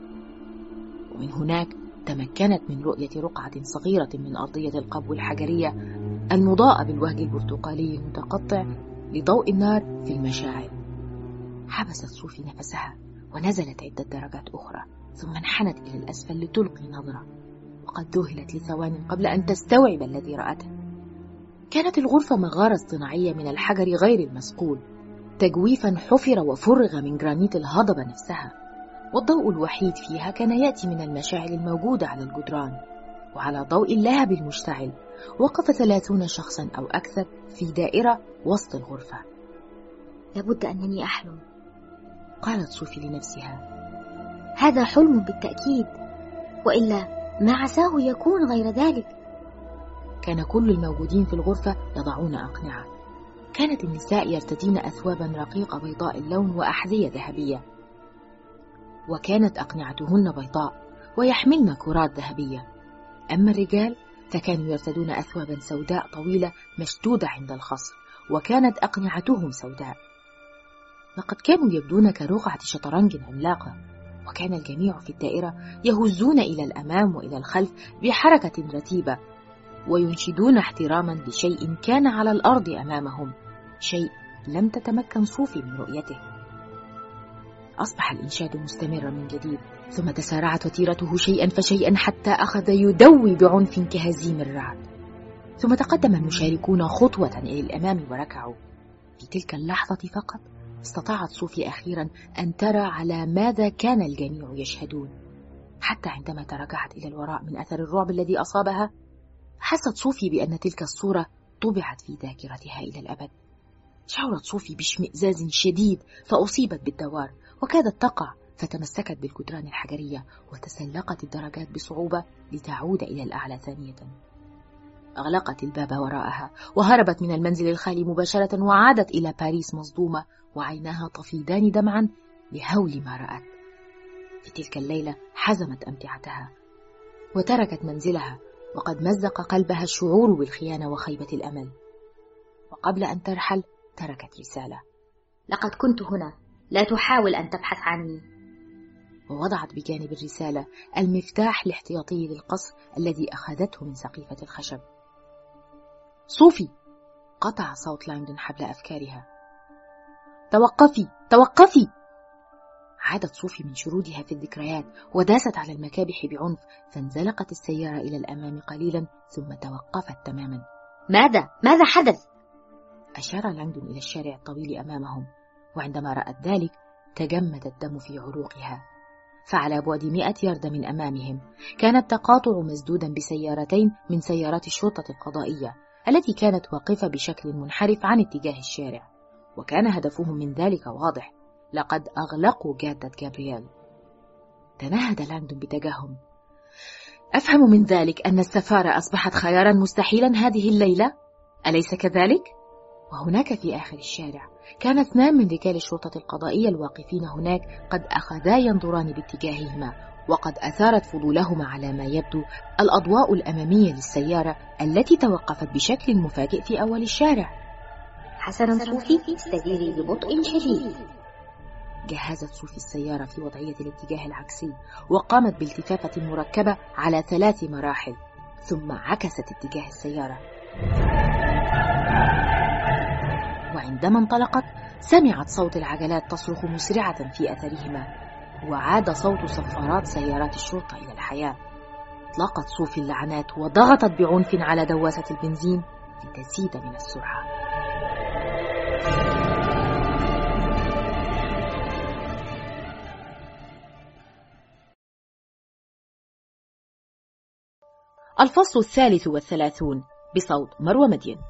S2: ومن هناك تمكنت من رؤية رقعة صغيرة من أرضية القبو الحجرية المضاءة بالوهج البرتقالي المتقطع لضوء النار في المشاعل. حبست صوفي نفسها ونزلت عدة درجات أخرى، ثم انحنت إلى الأسفل لتلقي نظرة، وقد ذهلت لثوان قبل أن تستوعب الذي رأته. كانت الغرفة مغارة اصطناعية من الحجر غير المصقول، تجويفا حفر وفرغ من جرانيت الهضبة نفسها، والضوء الوحيد فيها كان يأتي من المشاعل الموجودة على الجدران. وعلى ضوء اللهب المشتعل وقف ثلاثون شخصا أو أكثر في دائرة وسط الغرفة.
S3: لابد أنني أحلم،
S2: قالت صوفي لنفسها.
S3: هذا حلم بالتأكيد، وإلا ما عساه يكون غير ذلك.
S2: كان كل الموجودين في الغرفة يضعون أقنعة. كانت النساء يرتدين أثوابا رقيقة بيضاء اللون وأحذية ذهبية، وكانت أقنعتهن بيضاء ويحملن كرات ذهبية. أما الرجال فكانوا يرتدون أثوابا سوداء طويلة مشدودة عند الخصر، وكانت أقنعتهم سوداء. لقد كانوا يبدون كرقعة شطرنج عملاقة، وكان الجميع في الدائرة يهزون إلى الأمام وإلى الخلف بحركة رتيبة، وينشدون احتراما لشيء كان على الأرض أمامهم، شيء لم تتمكن صوفي من رؤيته. أصبح الإنشاد مستمرا من جديد، ثم تسارعت وتيرته شيئا فشيئا حتى أخذ يدوي بعنف كهزيم الرعد. ثم تقدم المشاركون خطوة إلى الأمام وركعوا. في تلك اللحظة فقط استطاعت صوفي أخيرا أن ترى على ماذا كان الجميع يشهدون، حتى عندما تراجعت إلى الوراء من أثر الرعب الذي أصابها حست صوفي بأن تلك الصورة طبعت في ذاكرتها إلى الأبد. شعرت صوفي باشمئزاز شديد فأصيبت بالدوار، وكادت تقع، فتمسكت بالجدران الحجرية وتسلقت الدرجات بصعوبة لتعود إلى الأعلى ثانية. أغلقت الباب وراءها وهربت من المنزل الخالي مباشرة، وعادت إلى باريس مصدومة وعيناها تفيضان دمعا لهول ما رأت. في تلك الليلة حزمت أمتعتها وتركت منزلها، وقد مزق قلبها الشعور بالخيانة وخيبة الأمل. وقبل أن ترحل تركت رسالة:
S3: لقد كنت هنا، لا تحاول أن تبحث عني.
S2: ووضعت بجانب الرسالة المفتاح الاحتياطي للقصر الذي أخذته من سقيفة الخشب. صوفي! قطع صوت لانغدون حبل أفكارها. توقفي توقفي! عادت صوفي من شرودها في الذكريات وداست على المكابح بعنف، فانزلقت السيارة إلى الأمام قليلا ثم توقفت تماما.
S3: ماذا؟ ماذا حدث؟
S2: أشار لانغدون إلى الشارع الطويل أمامهم، وعندما رأت ذلك تجمد الدم في عروقها. فعلى بعد مئة يارد من أمامهم كان التقاطع مسدودا بسيارتين من سيارات الشرطة القضائية التي كانت واقفة بشكل منحرف عن اتجاه الشارع، وكان هدفهم من ذلك واضح: لقد أغلقوا جادة جابرييل. تنهد لانغدون بتجهم. أفهم من ذلك أن السفارة أصبحت خيارا مستحيلا هذه الليلة، أليس كذلك؟ وهناك في آخر الشارع كان اثنان من رجال الشرطة القضائية الواقفين هناك قد أخذا ينظران باتجاههما، وقد أثارت فضولهما على ما يبدو الأضواء الأمامية للسيارة التي توقفت بشكل مفاجئ في أول الشارع.
S3: حسنا صوفي، استديري ببطء شديد.
S2: جهزت صوفي السيارة في وضعية الاتجاه العكسي، وقامت بالتفافة مركبة على ثلاث مراحل، ثم عكست اتجاه السيارة. وعندما انطلقت سمعت صوت العجلات تصرخ مسرعة في أثرهما، وعاد صوت صفارات سيارات الشرطة إلى الحياة. اطلقت صوفي اللعنات وضغطت بعنف على دواسة البنزين لتزيد من السرعة. الفصل الثالث والثلاثون بصوت مروة مدين.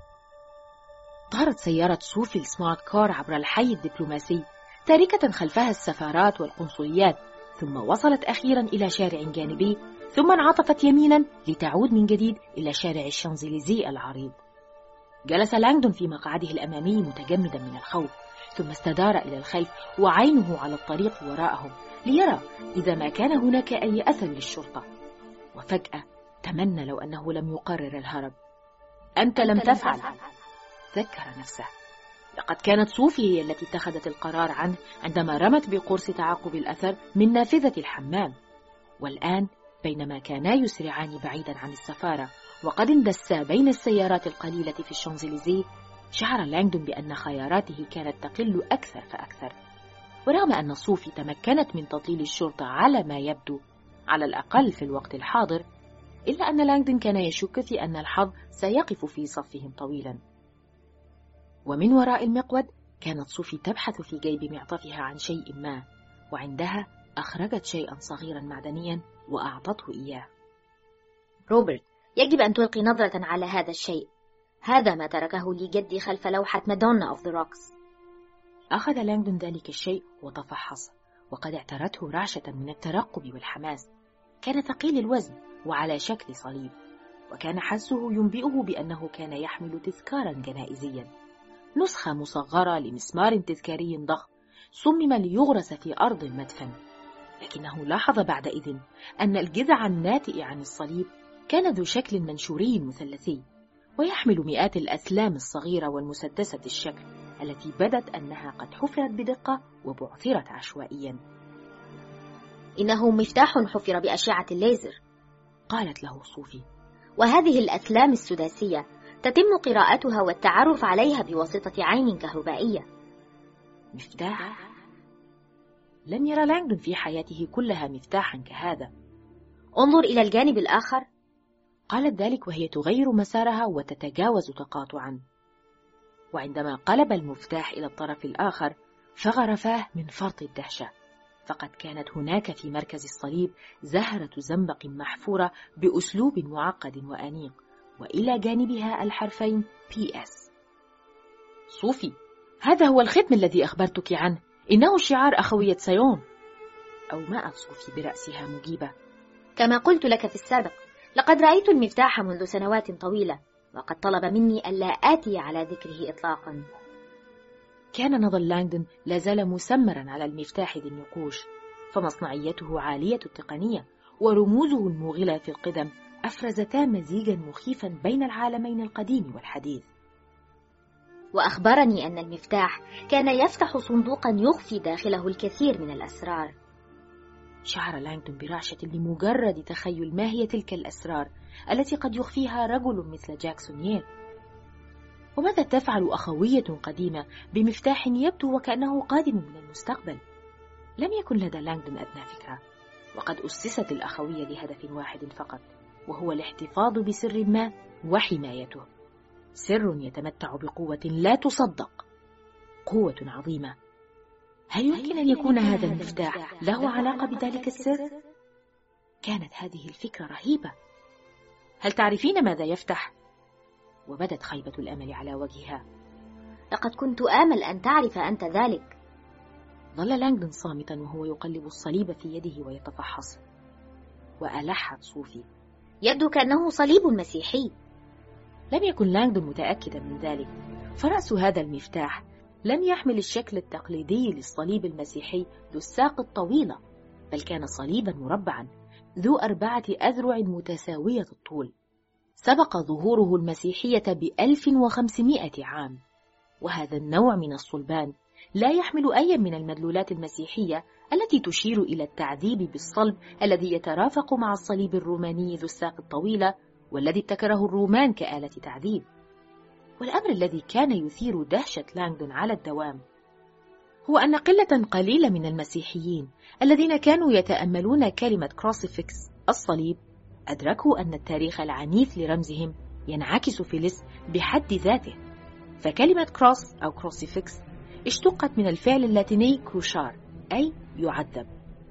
S2: طارت سيارة صوفي السمارت كار عبر الحي الدبلوماسي تاركة خلفها السفارات والقنصليات، ثم وصلت أخيرا إلى شارع جانبي، ثم انعطفت يمينا لتعود من جديد إلى شارع الشانزليزيه العريض. جلس لانغدون في مقعده الأمامي متجمدا من الخوف، ثم استدار إلى الخلف وعينه على الطريق وراءهم ليرى إذا ما كان هناك أي أثر للشرطة. وفجأة تمنى لو أنه لم يقرر الهرب. أنت لم تفعل، ذكر نفسه. لقد كانت صوفي هي التي اتخذت القرار عنه عندما رمت بقرص تعاقب الأثر من نافذة الحمام. والآن بينما كانا يسرعان بعيدا عن السفارة وقد اندسا بين السيارات القليلة في الشانزليزيه، شعر لانغدون بأن خياراته كانت تقل أكثر فأكثر. ورغم أن صوفي تمكنت من تضليل الشرطة على ما يبدو، على الأقل في الوقت الحاضر، إلا أن لانغدون كان يشك في أن الحظ سيقف في صفهم طويلا. ومن وراء المقود كانت صوفي تبحث في جيب معطفها عن شيء ما، وعندها أخرجت شيئا صغيرا معدنيا وأعطته إياه.
S3: روبرت، يجب أن تلقي نظرة على هذا الشيء. هذا ما تركه لي جدي خلف لوحة مادونا أوف ذا روكس.
S2: أخذ لانغدون ذلك الشيء وتفحص، وقد اعترته رعشة من الترقب والحماس. كان ثقيل الوزن وعلى شكل صليب، وكان حسه ينبئه بأنه كان يحمل تذكارا جنائزيا، نسخة مصغرة لمسمار تذكاري ضخم صمم ليغرس في أرض المدفن. لكنه لاحظ بعدئذ أن الجذع الناتئ عن الصليب كان ذو شكل منشوري مثلثي، ويحمل مئات الأسلام الصغيرة والمسدسة الشكل التي بدت أنها قد حفرت بدقة وبعثرت عشوائيا.
S3: إنه مفتاح حفر بأشعة الليزر،
S2: قالت له صوفي.
S3: وهذه الأسلام السداسية تتم قراءتها والتعرف عليها بواسطة عين كهربائية.
S2: مفتاح؟ لم يرى لانغدون في حياته كلها مفتاحا كهذا.
S3: انظر إلى الجانب الآخر،
S2: قالت ذلك وهي تغير مسارها وتتجاوز تقاطعا. وعندما قلب المفتاح إلى الطرف الآخر فغر فاه من فرط الدهشة، فقد كانت هناك في مركز الصليب زهرة زنبق محفورة بأسلوب معقد وأنيق، وإلى جانبها الحرفين بي إس. صوفي، هذا هو الختم الذي أخبرتك عنه، إنه شعار أخوية سيون. أومأت صوفي برأسها مجيبة.
S3: كما قلت لك في السابق، لقد رأيت المفتاح منذ سنوات طويلة، وقد طلب مني ألا آتي على ذكره إطلاقا.
S2: كان نظر لانغدون لا زال مسمرا على المفتاح ذي النقوش، فمصنعيته عالية التقنية ورموزه الموغلة في القدم أفرزتا مزيجا مخيفا بين العالمين القديم والحديث.
S3: وأخبرني أن المفتاح كان يفتح صندوقا يخفي داخله الكثير من الأسرار.
S2: شعر لانغدون برعشة لمجرد تخيل ما هي تلك الأسرار التي قد يخفيها رجل مثل جاك سونيير. وماذا تفعل أخوية قديمة بمفتاح يبدو وكأنه قادم من المستقبل؟ لم يكن لدى لانغدون أدنى فكرة، وقد أسست الأخوية لهدف واحد فقط، وهو الاحتفاظ بسر ما وحمايته. سر يتمتع بقوة لا تصدق، قوة عظيمة. هل يمكن أن يكون هذا المفتاح له علاقة بذلك السر؟ كانت هذه الفكرة رهيبة. هل تعرفين ماذا يفتح؟ وبدت خيبة الأمل على وجهها.
S3: لقد كنت آمل أن تعرف أنت ذلك.
S2: ظل لانغدون صامتا وهو يقلب الصليب في يده ويتفحص. وألحت صوفي:
S3: يبدو كأنه صليب مسيحي.
S2: لم يكن لانغدون متأكدا من ذلك، فرأس هذا المفتاح لم يحمل الشكل التقليدي للصليب المسيحي ذو الساق الطويلة، بل كان صليبا مربعا ذو أربعة أذرع متساوية الطول، سبق ظهوره المسيحية بألف وخمسمائة عام. وهذا النوع من الصلبان لا يحمل أي من المدلولات المسيحية التي تشير إلى التعذيب بالصلب الذي يترافق مع الصليب الروماني ذو الساق الطويلة والذي ابتكره الرومان كآلة تعذيب. والأمر الذي كان يثير دهشة لانغدون على الدوام هو أن قلة قليلة من المسيحيين الذين كانوا يتأملون كلمة كروسيفكس الصليب أدركوا أن التاريخ العنيف لرمزهم ينعكس في الاسم بحد ذاته. فكلمة كروس أو كروسيفكس اشتقت من الفعل اللاتيني كروشار، أي يعذب.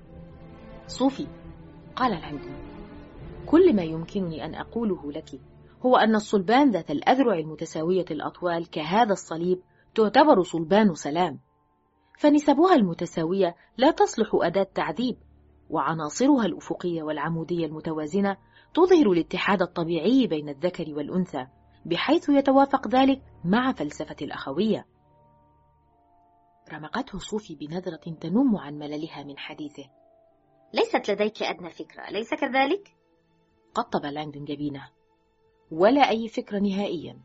S2: صوفي، قال لانغدون، كل ما يمكنني أن أقوله لك هو أن الصلبان ذات الأذرع المتساوية الأطوال كهذا الصليب تعتبر صلبان سلام، فنسبها المتساوية لا تصلح أداة تعذيب، وعناصرها الأفقية والعمودية المتوازنة تظهر الاتحاد الطبيعي بين الذكر والأنثى، بحيث يتوافق ذلك مع فلسفة الأخوية. رمقته صوفي بنظرة تنم عن مللها من حديثه.
S3: ليست لديك أدنى فكرة، أليس كذلك؟
S2: قطب لانغدون جبينه. ولا أي فكرة نهائيا.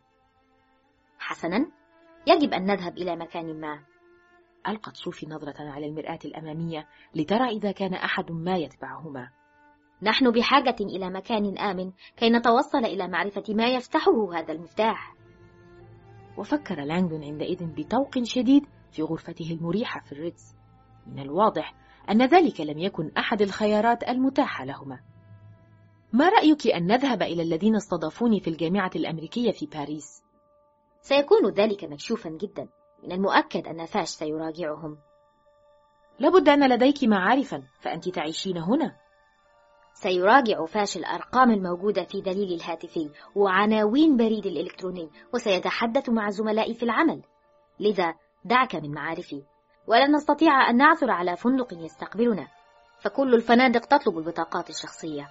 S3: حسنا، يجب أن نذهب إلى مكان ما.
S2: ألقت صوفي نظرة على المرآة الأمامية لترى إذا كان أحد ما يتبعهما.
S3: نحن بحاجة إلى مكان آمن كي نتوصل إلى معرفة ما يفتحه هذا المفتاح.
S2: وفكر لانغدون عندئذ بطوق شديد في غرفته المريحة في الريتز. من الواضح أن ذلك لم يكن أحد الخيارات المتاحة لهما. ما رأيك أن نذهب إلى الذين استضافوني في الجامعة الأمريكية في باريس؟
S3: سيكون ذلك مكشوفا جدا، من المؤكد أن فاش سيراجعهم.
S2: لابد أن لديك معارفا، فأنت تعيشين هنا.
S3: سيراجع فاش الأرقام الموجودة في دليل الهاتفي وعناوين بريد الإلكتروني، وسيتحدث مع زملائي في العمل. لذا دعك من معارفي، ولن نستطيع أن نعثر على فندق يستقبلنا، فكل الفنادق تطلب البطاقات الشخصية.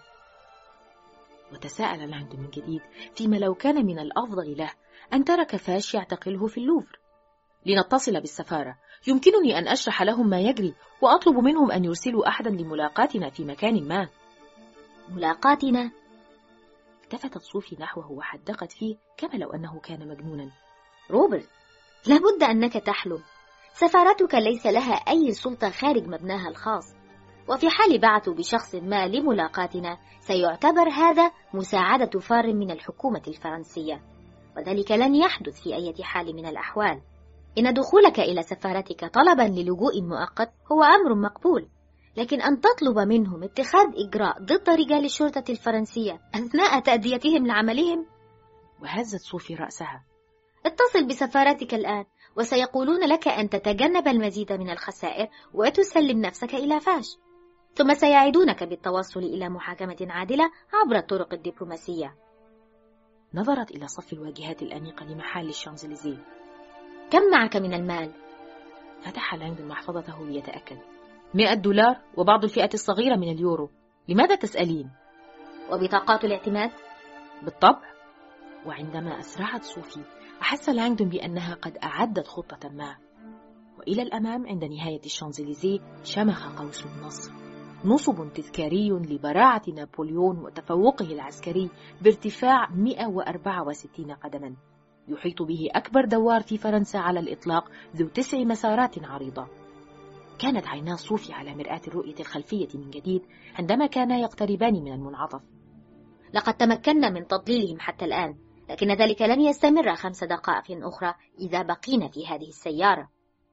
S2: وتساءل لانغدون من جديد فيما لو كان من الأفضل له أن ترك فاش يعتقله في اللوفر. لنتصل بالسفارة، يمكنني أن أشرح لهم ما يجري وأطلب منهم أن يرسلوا أحدا لملاقاتنا في مكان ما.
S3: ملاقاتنا؟
S2: التفتت صوفي نحوه وحدقت فيه كما لو أنه كان مجنونا.
S3: روبرت، لابد أنك تحلم. سفارتك ليس لها أي سلطة خارج مبناها الخاص، وفي حال بعثوا بشخص ما لملاقاتنا سيعتبر هذا مساعدة فار من الحكومة الفرنسية، وذلك لن يحدث في أي حال من الأحوال. إن دخولك إلى سفارتك طلبا للجوء مؤقت هو أمر مقبول، لكن أن تطلب منهم اتخاذ إجراء ضد رجال الشرطة الفرنسية أثناء تأديتهم لعملهم؟
S2: وهزت صوفي رأسها.
S3: اتصل بسفارتك الآن وسيقولون لك أن تتجنب المزيد من الخسائر وتسلم نفسك إلى فاش، ثم سيعيدونك بالتوصل إلى محاكمة عادلة عبر الطرق الدبلوماسية.
S2: نظرت إلى صف الواجهات الأنيقة لمحل الشانزليزيه.
S3: كم معك من المال؟
S2: فتح لانغدون محفظته ليتأكد. مئة دولار وبعض الفئة الصغيرة من اليورو. لماذا تسألين؟
S3: وبطاقات الاعتماد؟
S2: بالطبع. وعندما أسرعت صوفي أحس لانغدون بأنها قد أعدت خطة ما. وإلى الأمام عند نهاية الشانزليزيه شمخ قوس النصر، نصب تذكاري لبراعة نابليون وتفوقه العسكري بارتفاع مئة وأربعة وستين قدما، يحيط به أكبر دوار في فرنسا على الإطلاق ذو تسع مسارات عريضة. كانت عينا صوفي على مرآة الرؤية الخلفية من جديد عندما كانا يقتربان من المنعطف.
S3: لقد تمكنا من تضليلهم حتى الآن، لكن ذلك لن يستمر خمس دقائق أخرى إذا بقينا في هذه السيارة.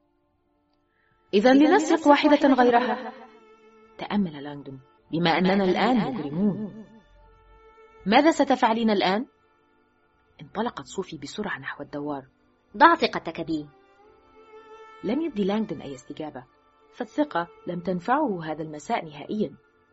S2: إذا لنسرق واحدة غيرها، تأمل لانغدون، بما أننا الآن مجرمون. ماذا ستفعلين الآن؟ انطلقت صوفي بسرعة نحو الدوار.
S3: ضع ثقتك بي.
S2: لم يبدي لانغدون أي استجابة، فالثقة لم تنفعه هذا المساء نهائيا.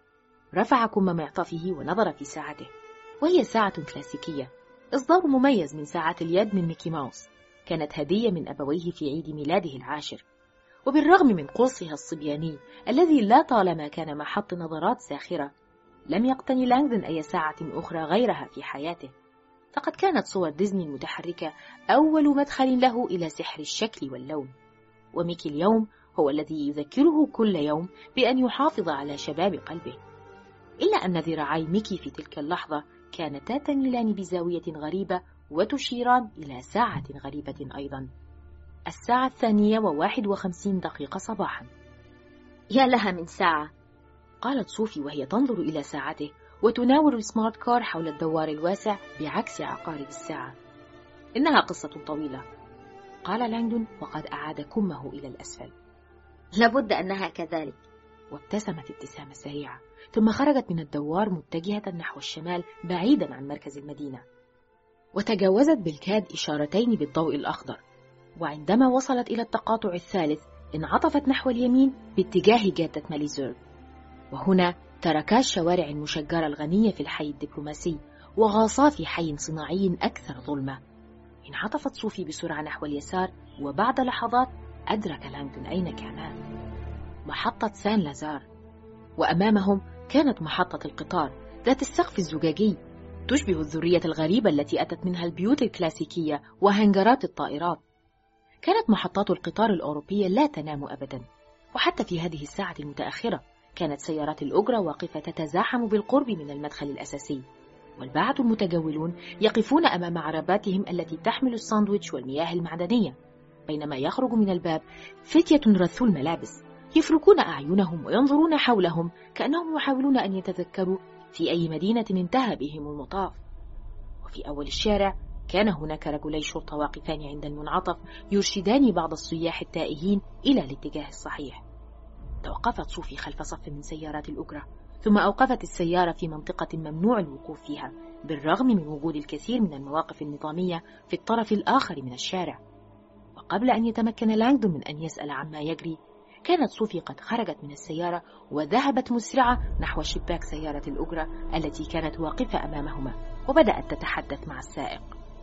S2: رفع كم معطفه ونظر في ساعته، وهي ساعة كلاسيكية، إصدار مميز من ساعات اليد من ميكي ماوس، كانت هدية من أبويه في عيد ميلاده العاشر. وبالرغم من قرصها الصبياني الذي لا طالما كان محط نظرات ساخرة، لم يقتني لانغدون أي ساعة أخرى غيرها في حياته، فقد كانت صور ديزني المتحركة أول مدخل له إلى سحر الشكل واللون. وميكي اليوم هو الذي يذكره كل يوم بأن يحافظ على شباب قلبه. إلا أن ذراعي ميكي في تلك اللحظة كانتا تميلان بزاوية غريبة وتشيران إلى ساعة غريبة أيضا، الساعة الثانية وواحد وخمسين دقيقة صباحا.
S3: يا لها من ساعة،
S2: قالت صوفي وهي تنظر إلى ساعته وتناور السمارت كار حول الدوار الواسع بعكس عقارب الساعة. إنها قصة طويلة، قال لانغدون وقد أعاد كمه إلى الأسفل.
S3: لابد أنها كذلك.
S2: وابتسمت ابتسامة سريعة، ثم خرجت من الدوار متجهة نحو الشمال بعيدا عن مركز المدينة، وتجاوزت بالكاد إشارتين بالضوء الأخضر. وعندما وصلت إلى التقاطع الثالث انعطفت نحو اليمين باتجاه جادة ماليزورب، وهنا تركا الشوارع المشجرة الغنية في الحي الدبلوماسي وغاصا في حي صناعي أكثر ظلمة. انعطفت صوفي بسرعة نحو اليسار، وبعد لحظات أدرك لانغدون أين كانا. محطة سان لازار، وأمامهم كانت محطة القطار ذات السقف الزجاجي، تشبه الذرية الغريبة التي أتت منها البيوت الكلاسيكية وهنجرات الطائرات. كانت محطات القطار الأوروبية لا تنام أبدا، وحتى في هذه الساعة المتأخرة كانت سيارات الأجرة واقفة تتزاحم بالقرب من المدخل الأساسي، والبعض المتجولون يقفون أمام عرباتهم التي تحمل الساندويتش والمياه المعدنية، بينما يخرج من الباب فتية رثو الملابس يفركون أعينهم وينظرون حولهم كأنهم يحاولون أن يتذكروا في أي مدينة انتهى بهم المطاف. وفي أول الشارع كان هناك رجلي شرطة واقفان عند المنعطف يرشدان بعض السياح التائهين إلى الاتجاه الصحيح. توقفت صوفي خلف صف من سيارات الأجرة، ثم أوقفت السيارة في منطقة ممنوع الوقوف فيها، بالرغم من وجود الكثير من المواقف النظامية في الطرف الآخر من الشارع. وقبل أن يتمكن لانغدون من أن يسأل عما يجري، كانت صوفي قد خرجت من السيارة وذهبت مسرعة نحو شباك سيارة الأجرة التي كانت واقفة أمامهما، وبدأت تتحدث مع السائق.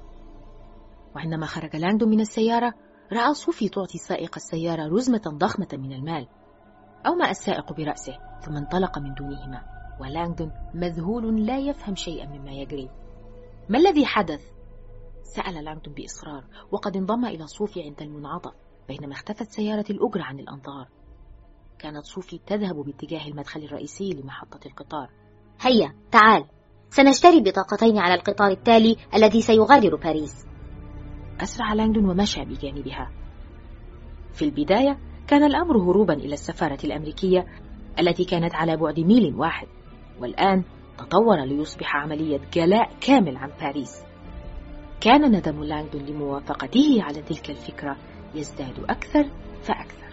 S2: وعندما خرج لانغدون من السيارة رأى صوفي تعطي سائق السيارة رزمة ضخمة من المال. أومأ السائق برأسه ثم انطلق من دونهما، ولانغدون مذهول لا يفهم شيئا مما يجري. ما الذي حدث؟ سأل لانغدون بإصرار، وقد انضم إلى صوفي عند المنعطف بينما اختفت سيارة الأجرة عن الأنظار. كانت صوفي تذهب باتجاه المدخل الرئيسي لمحطة القطار.
S3: هيا تعال، سنشتري بطاقتين على القطار التالي الذي سيغادر باريس.
S2: أسرع لانغدون ومشى بجانبها. في البداية كان الأمر هروبا إلى السفارة الأمريكية التي كانت على بعد ميل واحد، والآن تطور ليصبح عملية جلاء كامل عن باريس. كان ندم لانغدون لموافقته على تلك الفكرة يزداد أكثر فأكثر.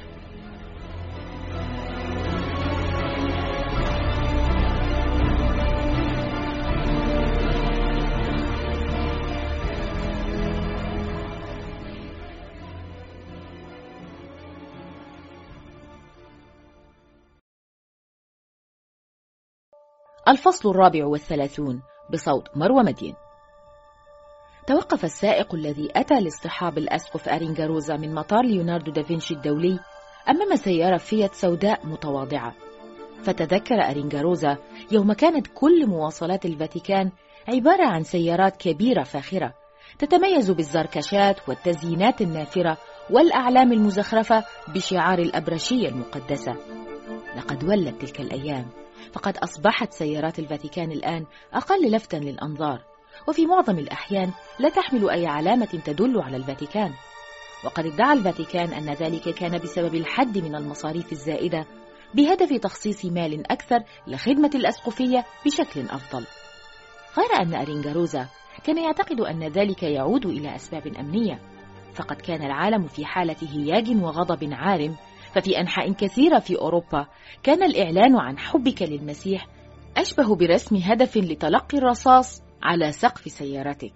S2: الفصل الرابع والثلاثون بصوت مروى مدين. توقف السائق الذي أتى لاصطحاب الأسقف أرينغاروزا من مطار ليوناردو دافنشي الدولي أمام سيارة فيات سوداء متواضعة، فتذكر أرينغاروزا يوم كانت كل مواصلات الفاتيكان عبارة عن سيارات كبيرة فاخرة تتميز بالزركشات والتزيينات النافرة والأعلام المزخرفة بشعار الأبرشية المقدسة. لقد ولت تلك الأيام، فقد أصبحت سيارات الفاتيكان الآن أقل لفتاً للأنظار، وفي معظم الأحيان لا تحمل أي علامة تدل على الفاتيكان. وقد ادعى الفاتيكان أن ذلك كان بسبب الحد من المصاريف الزائدة بهدف تخصيص مال أكثر لخدمة الأسقفية بشكل أفضل. غير أن أرينغاروزا كان يعتقد أن ذلك يعود إلى أسباب أمنية، فقد كان العالم في حالة هياج وغضب عارم، ففي أنحاء كثيرة في أوروبا كان الإعلان عن حبك للمسيح أشبه برسم هدف لتلقي الرصاص على سقف سيارتك.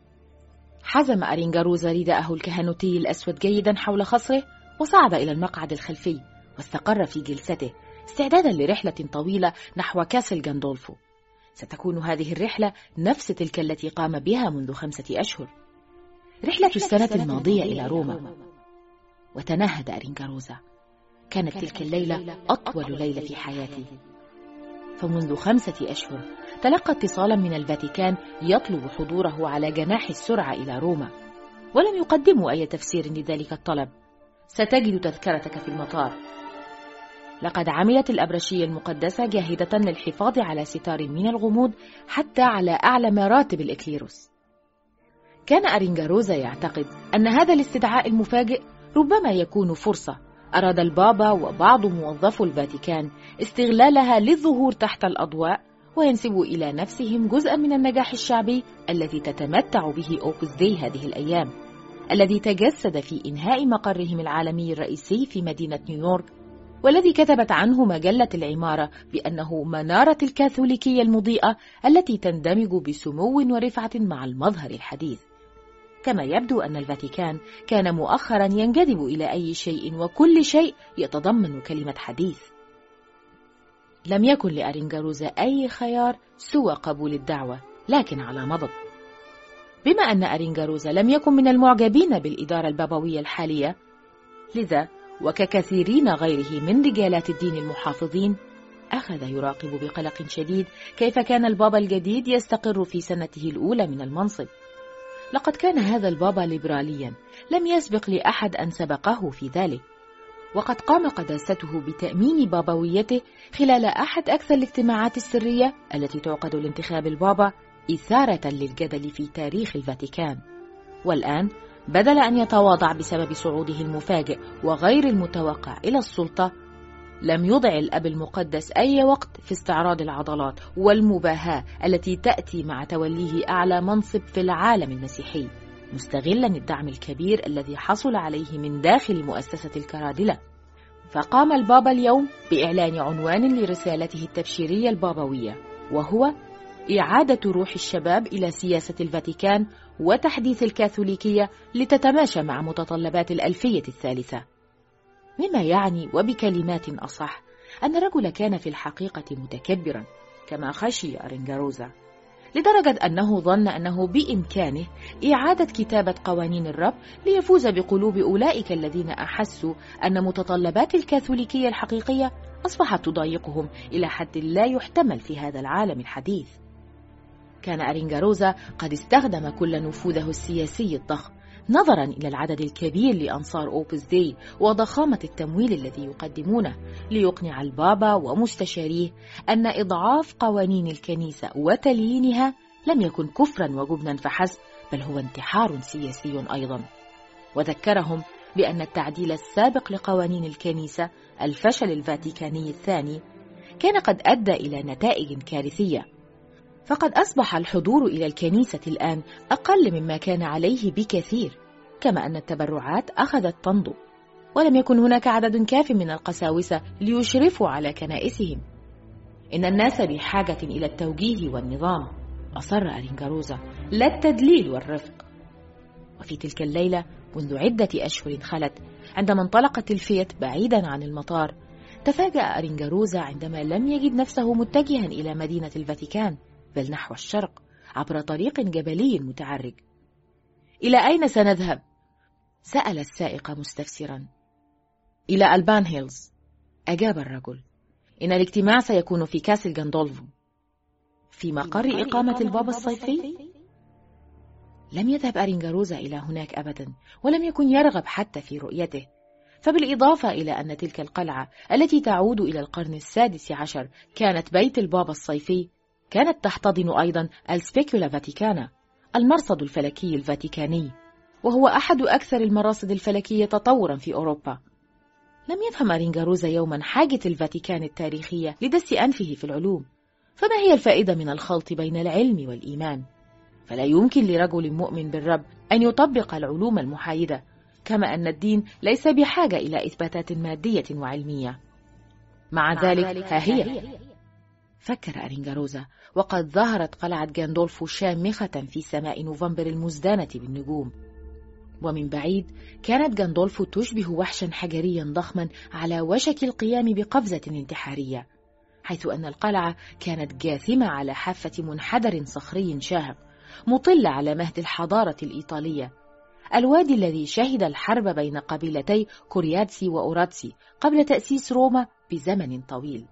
S2: حزم أرينغاروزا رداءه الكهنوتي الأسود جيدا حول خصره، وصعد إلى المقعد الخلفي واستقر في جلسته استعدادا لرحلة طويلة نحو كاسل غاندولفو. ستكون هذه الرحلة نفس تلك التي قام بها منذ خمسة أشهر، رحلة السنة الماضية إلى روما. وتنهد أرينغاروزا. كانت تلك الليلة أطول ليلة في حياتي، فمنذ خمسة أشهر تلقى اتصالا من الفاتيكان يطلب حضوره على جناح السرعة إلى روما، ولم يقدموا أي تفسير لذلك الطلب. ستجد تذكرتك في المطار. لقد عملت الأبرشية المقدسة جاهدة للحفاظ على ستار من الغموض حتى على أعلى مراتب الإكليروس. كان أرينغاروزا يعتقد أن هذا الاستدعاء المفاجئ ربما يكون فرصة أراد البابا وبعض موظفو الفاتيكان استغلالها للظهور تحت الأضواء وينسبوا إلى نفسهم جزءا من النجاح الشعبي الذي تتمتع به أوبوس داي هذه الأيام، الذي تجسد في إنهاء مقرهم العالمي الرئيسي في مدينة نيويورك، والذي كتبت عنه مجلة العمارة بأنه منارة الكاثوليكية المضيئة التي تندمج بسمو ورفعة مع المظهر الحديث. كما يبدو أن الفاتيكان كان مؤخرا ينجذب إلى أي شيء وكل شيء يتضمن كلمة حديث. لم يكن لأرينغاروزا أي خيار سوى قبول الدعوة، لكن على مضض. بما أن أرينغاروزا لم يكن من المعجبين بالإدارة البابوية الحالية، لذا وككثيرين غيره من رجالات الدين المحافظين أخذ يراقب بقلق شديد كيف كان البابا الجديد يستقر في سنته الأولى من المنصب. لقد كان هذا البابا ليبراليا لم يسبق لأحد أن سبقه في ذلك، وقد قام قداسته بتأمين بابويته خلال أحد أكثر الاجتماعات السرية التي تعقد لانتخاب البابا إثارة للجدل في تاريخ الفاتيكان. والآن بدل أن يتواضع بسبب صعوده المفاجئ وغير المتوقع إلى السلطة، لم يضع الأب المقدس أي وقت في استعراض العضلات والمباهاة التي تأتي مع توليه أعلى منصب في العالم المسيحي، مستغلا الدعم الكبير الذي حصل عليه من داخل مؤسسة الكرادلة. فقام البابا اليوم بإعلان عنوان لرسالته التبشيرية البابوية، وهو إعادة روح الشباب إلى سياسة الفاتيكان وتحديث الكاثوليكية لتتماشى مع متطلبات الألفية الثالثة. مما يعني وبكلمات أصح أن الرجل كان في الحقيقة متكبرا كما خشي أرينغاروزا، لدرجة أنه ظن أنه بإمكانه إعادة كتابة قوانين الرب ليفوز بقلوب أولئك الذين أحسوا أن متطلبات الكاثوليكية الحقيقية أصبحت تضايقهم إلى حد لا يحتمل في هذا العالم الحديث. كان أرينغاروزا قد استخدم كل نفوذه السياسي الضخم نظرا إلى العدد الكبير لأنصار أوبوس داي وضخامة التمويل الذي يقدمونه ليقنع البابا ومستشاريه أن إضعاف قوانين الكنيسة وتليينها لم يكن كفرا وجبنا فحسب، بل هو انتحار سياسي أيضا. وذكرهم بأن التعديل السابق لقوانين الكنيسة، الفشل الفاتيكاني الثاني، كان قد أدى إلى نتائج كارثية، فقد أصبح الحضور إلى الكنيسة الآن أقل مما كان عليه بكثير، كما أن التبرعات أخذت تنضب، ولم يكن هناك عدد كاف من القساوسة ليشرفوا على كنائسهم. إن الناس بحاجة إلى التوجيه والنظام، أصر أرينغاروزا، لا التدليل والرفق. وفي تلك الليلة منذ عدة أشهر خلت، عندما انطلقت الفيت بعيدا عن المطار، تفاجأ أرينغاروزا عندما لم يجد نفسه متجها إلى مدينة الفاتيكان، بل نحو الشرق عبر طريق جبلي متعرج. إلى أين سنذهب؟ سأل السائق مستفسرا. إلى ألبان هيلز، أجاب الرجل. إن الاجتماع سيكون في كاسل غاندولفو. في مقر إقامة البابا الصيفي؟ لم يذهب أرينغاروزا إلى هناك أبدا، ولم يكن يرغب حتى في رؤيته. فبالإضافة إلى أن تلك القلعة التي تعود إلى القرن السادس عشر كانت بيت البابا الصيفي، كانت تحتضن أيضا السبيكولا فاتيكانا، المرصد الفلكي الفاتيكاني، وهو أحد أكثر المراصد الفلكية تطورا في أوروبا. لم يفهم أرينغاروزا يوما حاجة الفاتيكان التاريخية لدس أنفه في العلوم، فما هي الفائدة من الخلط بين العلم والإيمان؟ فلا يمكن لرجل مؤمن بالرب أن يطبق العلوم المحايدة، كما أن الدين ليس بحاجة إلى إثباتات مادية وعلمية. مع ذلك ها هي، فكر أرينغاروزا، وقد ظهرت قلعة غاندولفو شامخة في سماء نوفمبر المزدانة بالنجوم. ومن بعيد كانت غاندولفو تشبه وحشا حجريا ضخما على وشك القيام بقفزة انتحارية، حيث أن القلعة كانت جاثمة على حافة منحدر صخري شاهق مطل على مهد الحضارة الإيطالية، الوادي الذي شهد الحرب بين قبيلتي كورياتسي وأوراتسي قبل تأسيس روما بزمن طويل.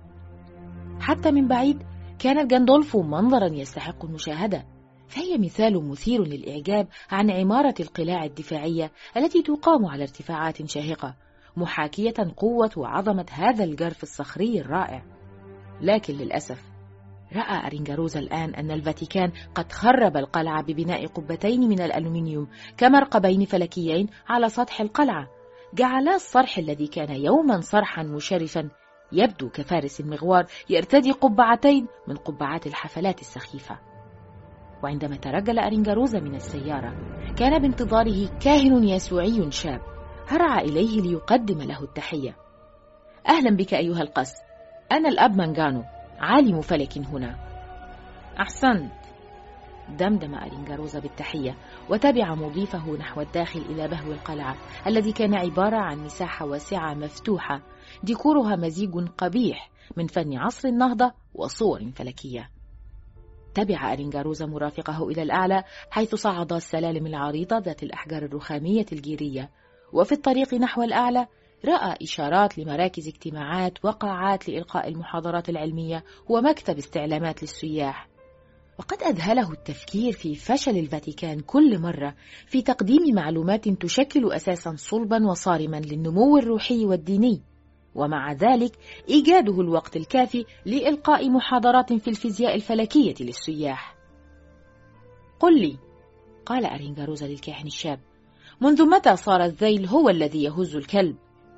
S2: حتى من بعيد كانت غاندولفو منظرا يستحق المشاهدة، فهي مثال مثير للإعجاب عن عمارة القلاع الدفاعية التي تقام على ارتفاعات شاهقة، محاكية قوة وعظمة هذا الجرف الصخري الرائع. لكن للأسف رأى أرينغاروزا الآن أن الفاتيكان قد خرب القلعة ببناء قبتين من الألومنيوم كمرقبين فلكيين على سطح القلعة، جعلا الصرح الذي كان يوما صرحا مشرفا يبدو كفارس المغوار يرتدي قبعتين من قبعات الحفلات السخيفة. وعندما ترجل أرينغاروزا من السيارة كان بانتظاره كاهن يسوعي شاب هرع إليه ليقدم له التحية. أهلا بك أيها القس، أنا الأب مانغانو، عالم فلك هنا. أحسنت، دمدم أرينغاروزا بالتحية، وتبع مضيفه نحو الداخل إلى بهو القلعة الذي كان عبارة عن مساحة واسعة مفتوحة ديكورها مزيج قبيح من فن عصر النهضة وصور فلكية. تبع أرينغاروزا مرافقه إلى الأعلى، حيث صعد السلالم العريضة ذات الأحجار الرخامية الجيرية، وفي الطريق نحو الأعلى رأى إشارات لمراكز اجتماعات وقاعات لإلقاء المحاضرات العلمية ومكتب استعلامات للسياح. وقد أذهله التفكير في فشل الفاتيكان كل مرة في تقديم معلومات تشكل أساسا صلبا وصارما للنمو الروحي والديني، ومع ذلك إيجاده الوقت الكافي لإلقاء محاضرات في الفيزياء الفلكية للسياح. قل لي، قال أرينغاروزا للكاهن الشاب، منذ متى صار الذيل هو الذي يهز الكلب؟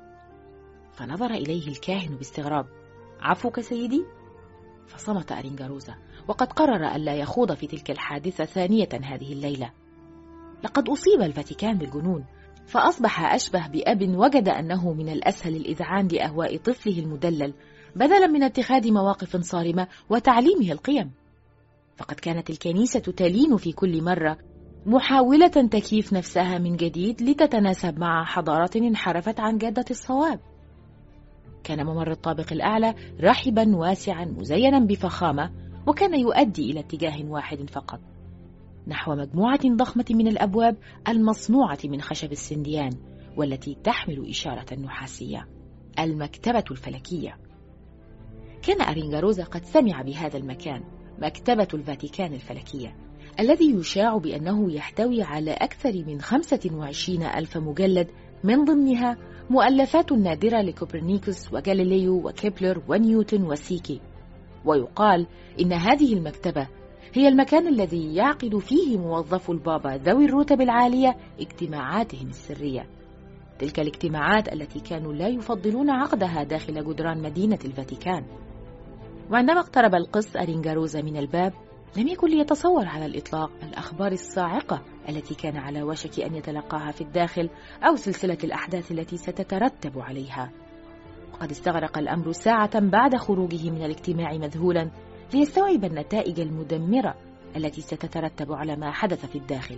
S2: فنظر إليه الكاهن باستغراب. عفوك سيدي؟ فصمت أرينغاروزا، وقد قرر ألا يخوض في تلك الحادثة ثانية هذه الليلة. لقد أصيب الفاتيكان بالجنون، فأصبح أشبه بأب وجد أنه من الأسهل الإذعان لأهواء طفله المدلل بدلا من اتخاذ مواقف صارمة وتعليمه القيم. فقد كانت الكنيسة تلين في كل مرة محاولة تكييف نفسها من جديد لتتناسب مع حضارة انحرفت عن جادة الصواب. كان ممر الطابق الأعلى رحبا واسعا مزينا بفخامة، وكان يؤدي إلى اتجاه واحد فقط، نحو مجموعة ضخمة من الأبواب المصنوعة من خشب السنديان، والتي تحمل إشارة نحاسية: المكتبة الفلكية. كان أرينغاروزا قد سمع بهذا المكان، مكتبة الفاتيكان الفلكية، الذي يشاع بأنه يحتوي على أكثر من خمسة وعشرين ألف مجلد، من ضمنها مؤلفات نادرة لكوبرنيكوس وغاليليو وكيبلر ونيوتن وسيكي. ويقال إن هذه المكتبة هي المكان الذي يعقد فيه موظفو البابا ذوي الرتب العالية اجتماعاتهم السرية، تلك الاجتماعات التي كانوا لا يفضلون عقدها داخل جدران مدينة الفاتيكان. وعندما اقترب القس أرينغاروزا من الباب لم يكن ليتصور على الإطلاق الأخبار الصاعقة التي كان على وشك أن يتلقاها في الداخل، أو سلسلة الأحداث التي ستترتب عليها. وقد استغرق الأمر ساعة بعد خروجه من الاجتماع مذهولا ليستوعب النتائج المدمرة التي ستترتب على ما حدث في الداخل.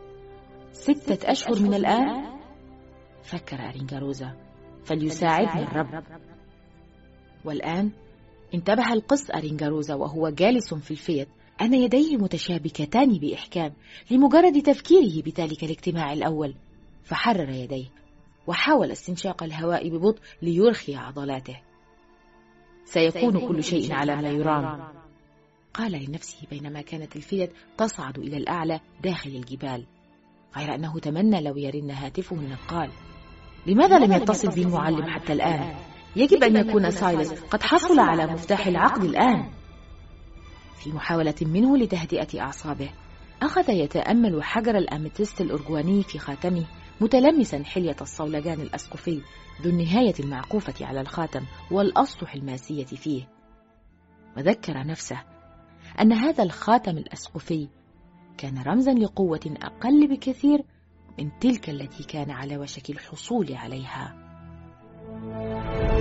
S2: ستة أشهر من الآن؟ فكر أرينغاروزا، فليساعدني الرب. والآن انتبه القس أرينغاروزا وهو جالس في الفيت أن يديه متشابكتان بإحكام لمجرد تفكيره بذلك الاجتماع الأول، فحرر يديه وحاول استنشاق الهواء ببطء ليرخي عضلاته. سيكون كل شيء على ما يرام، قال لنفسه بينما كانت الفيلة تصعد إلى الأعلى داخل الجبال، غير أنه تمنى لو يرن هاتفه النقال. لماذا لم يتصل بي المعلم حتى الآن؟ يجب أن يكون سايلس قد حصل على مفتاح العقد الآن. في محاولة منه لتهدئة أعصابه، أخذ يتأمل حجر الأميتست الأرجواني في خاتمه، متلمسا حلية الصولجان الأسقفي ذو النهاية المعقوفة على الخاتم والأسطح الماسية فيه، وذكر نفسه أن هذا الخاتم الأسقفي كان رمزا لقوة أقل بكثير من تلك التي كان على وشك الحصول عليها.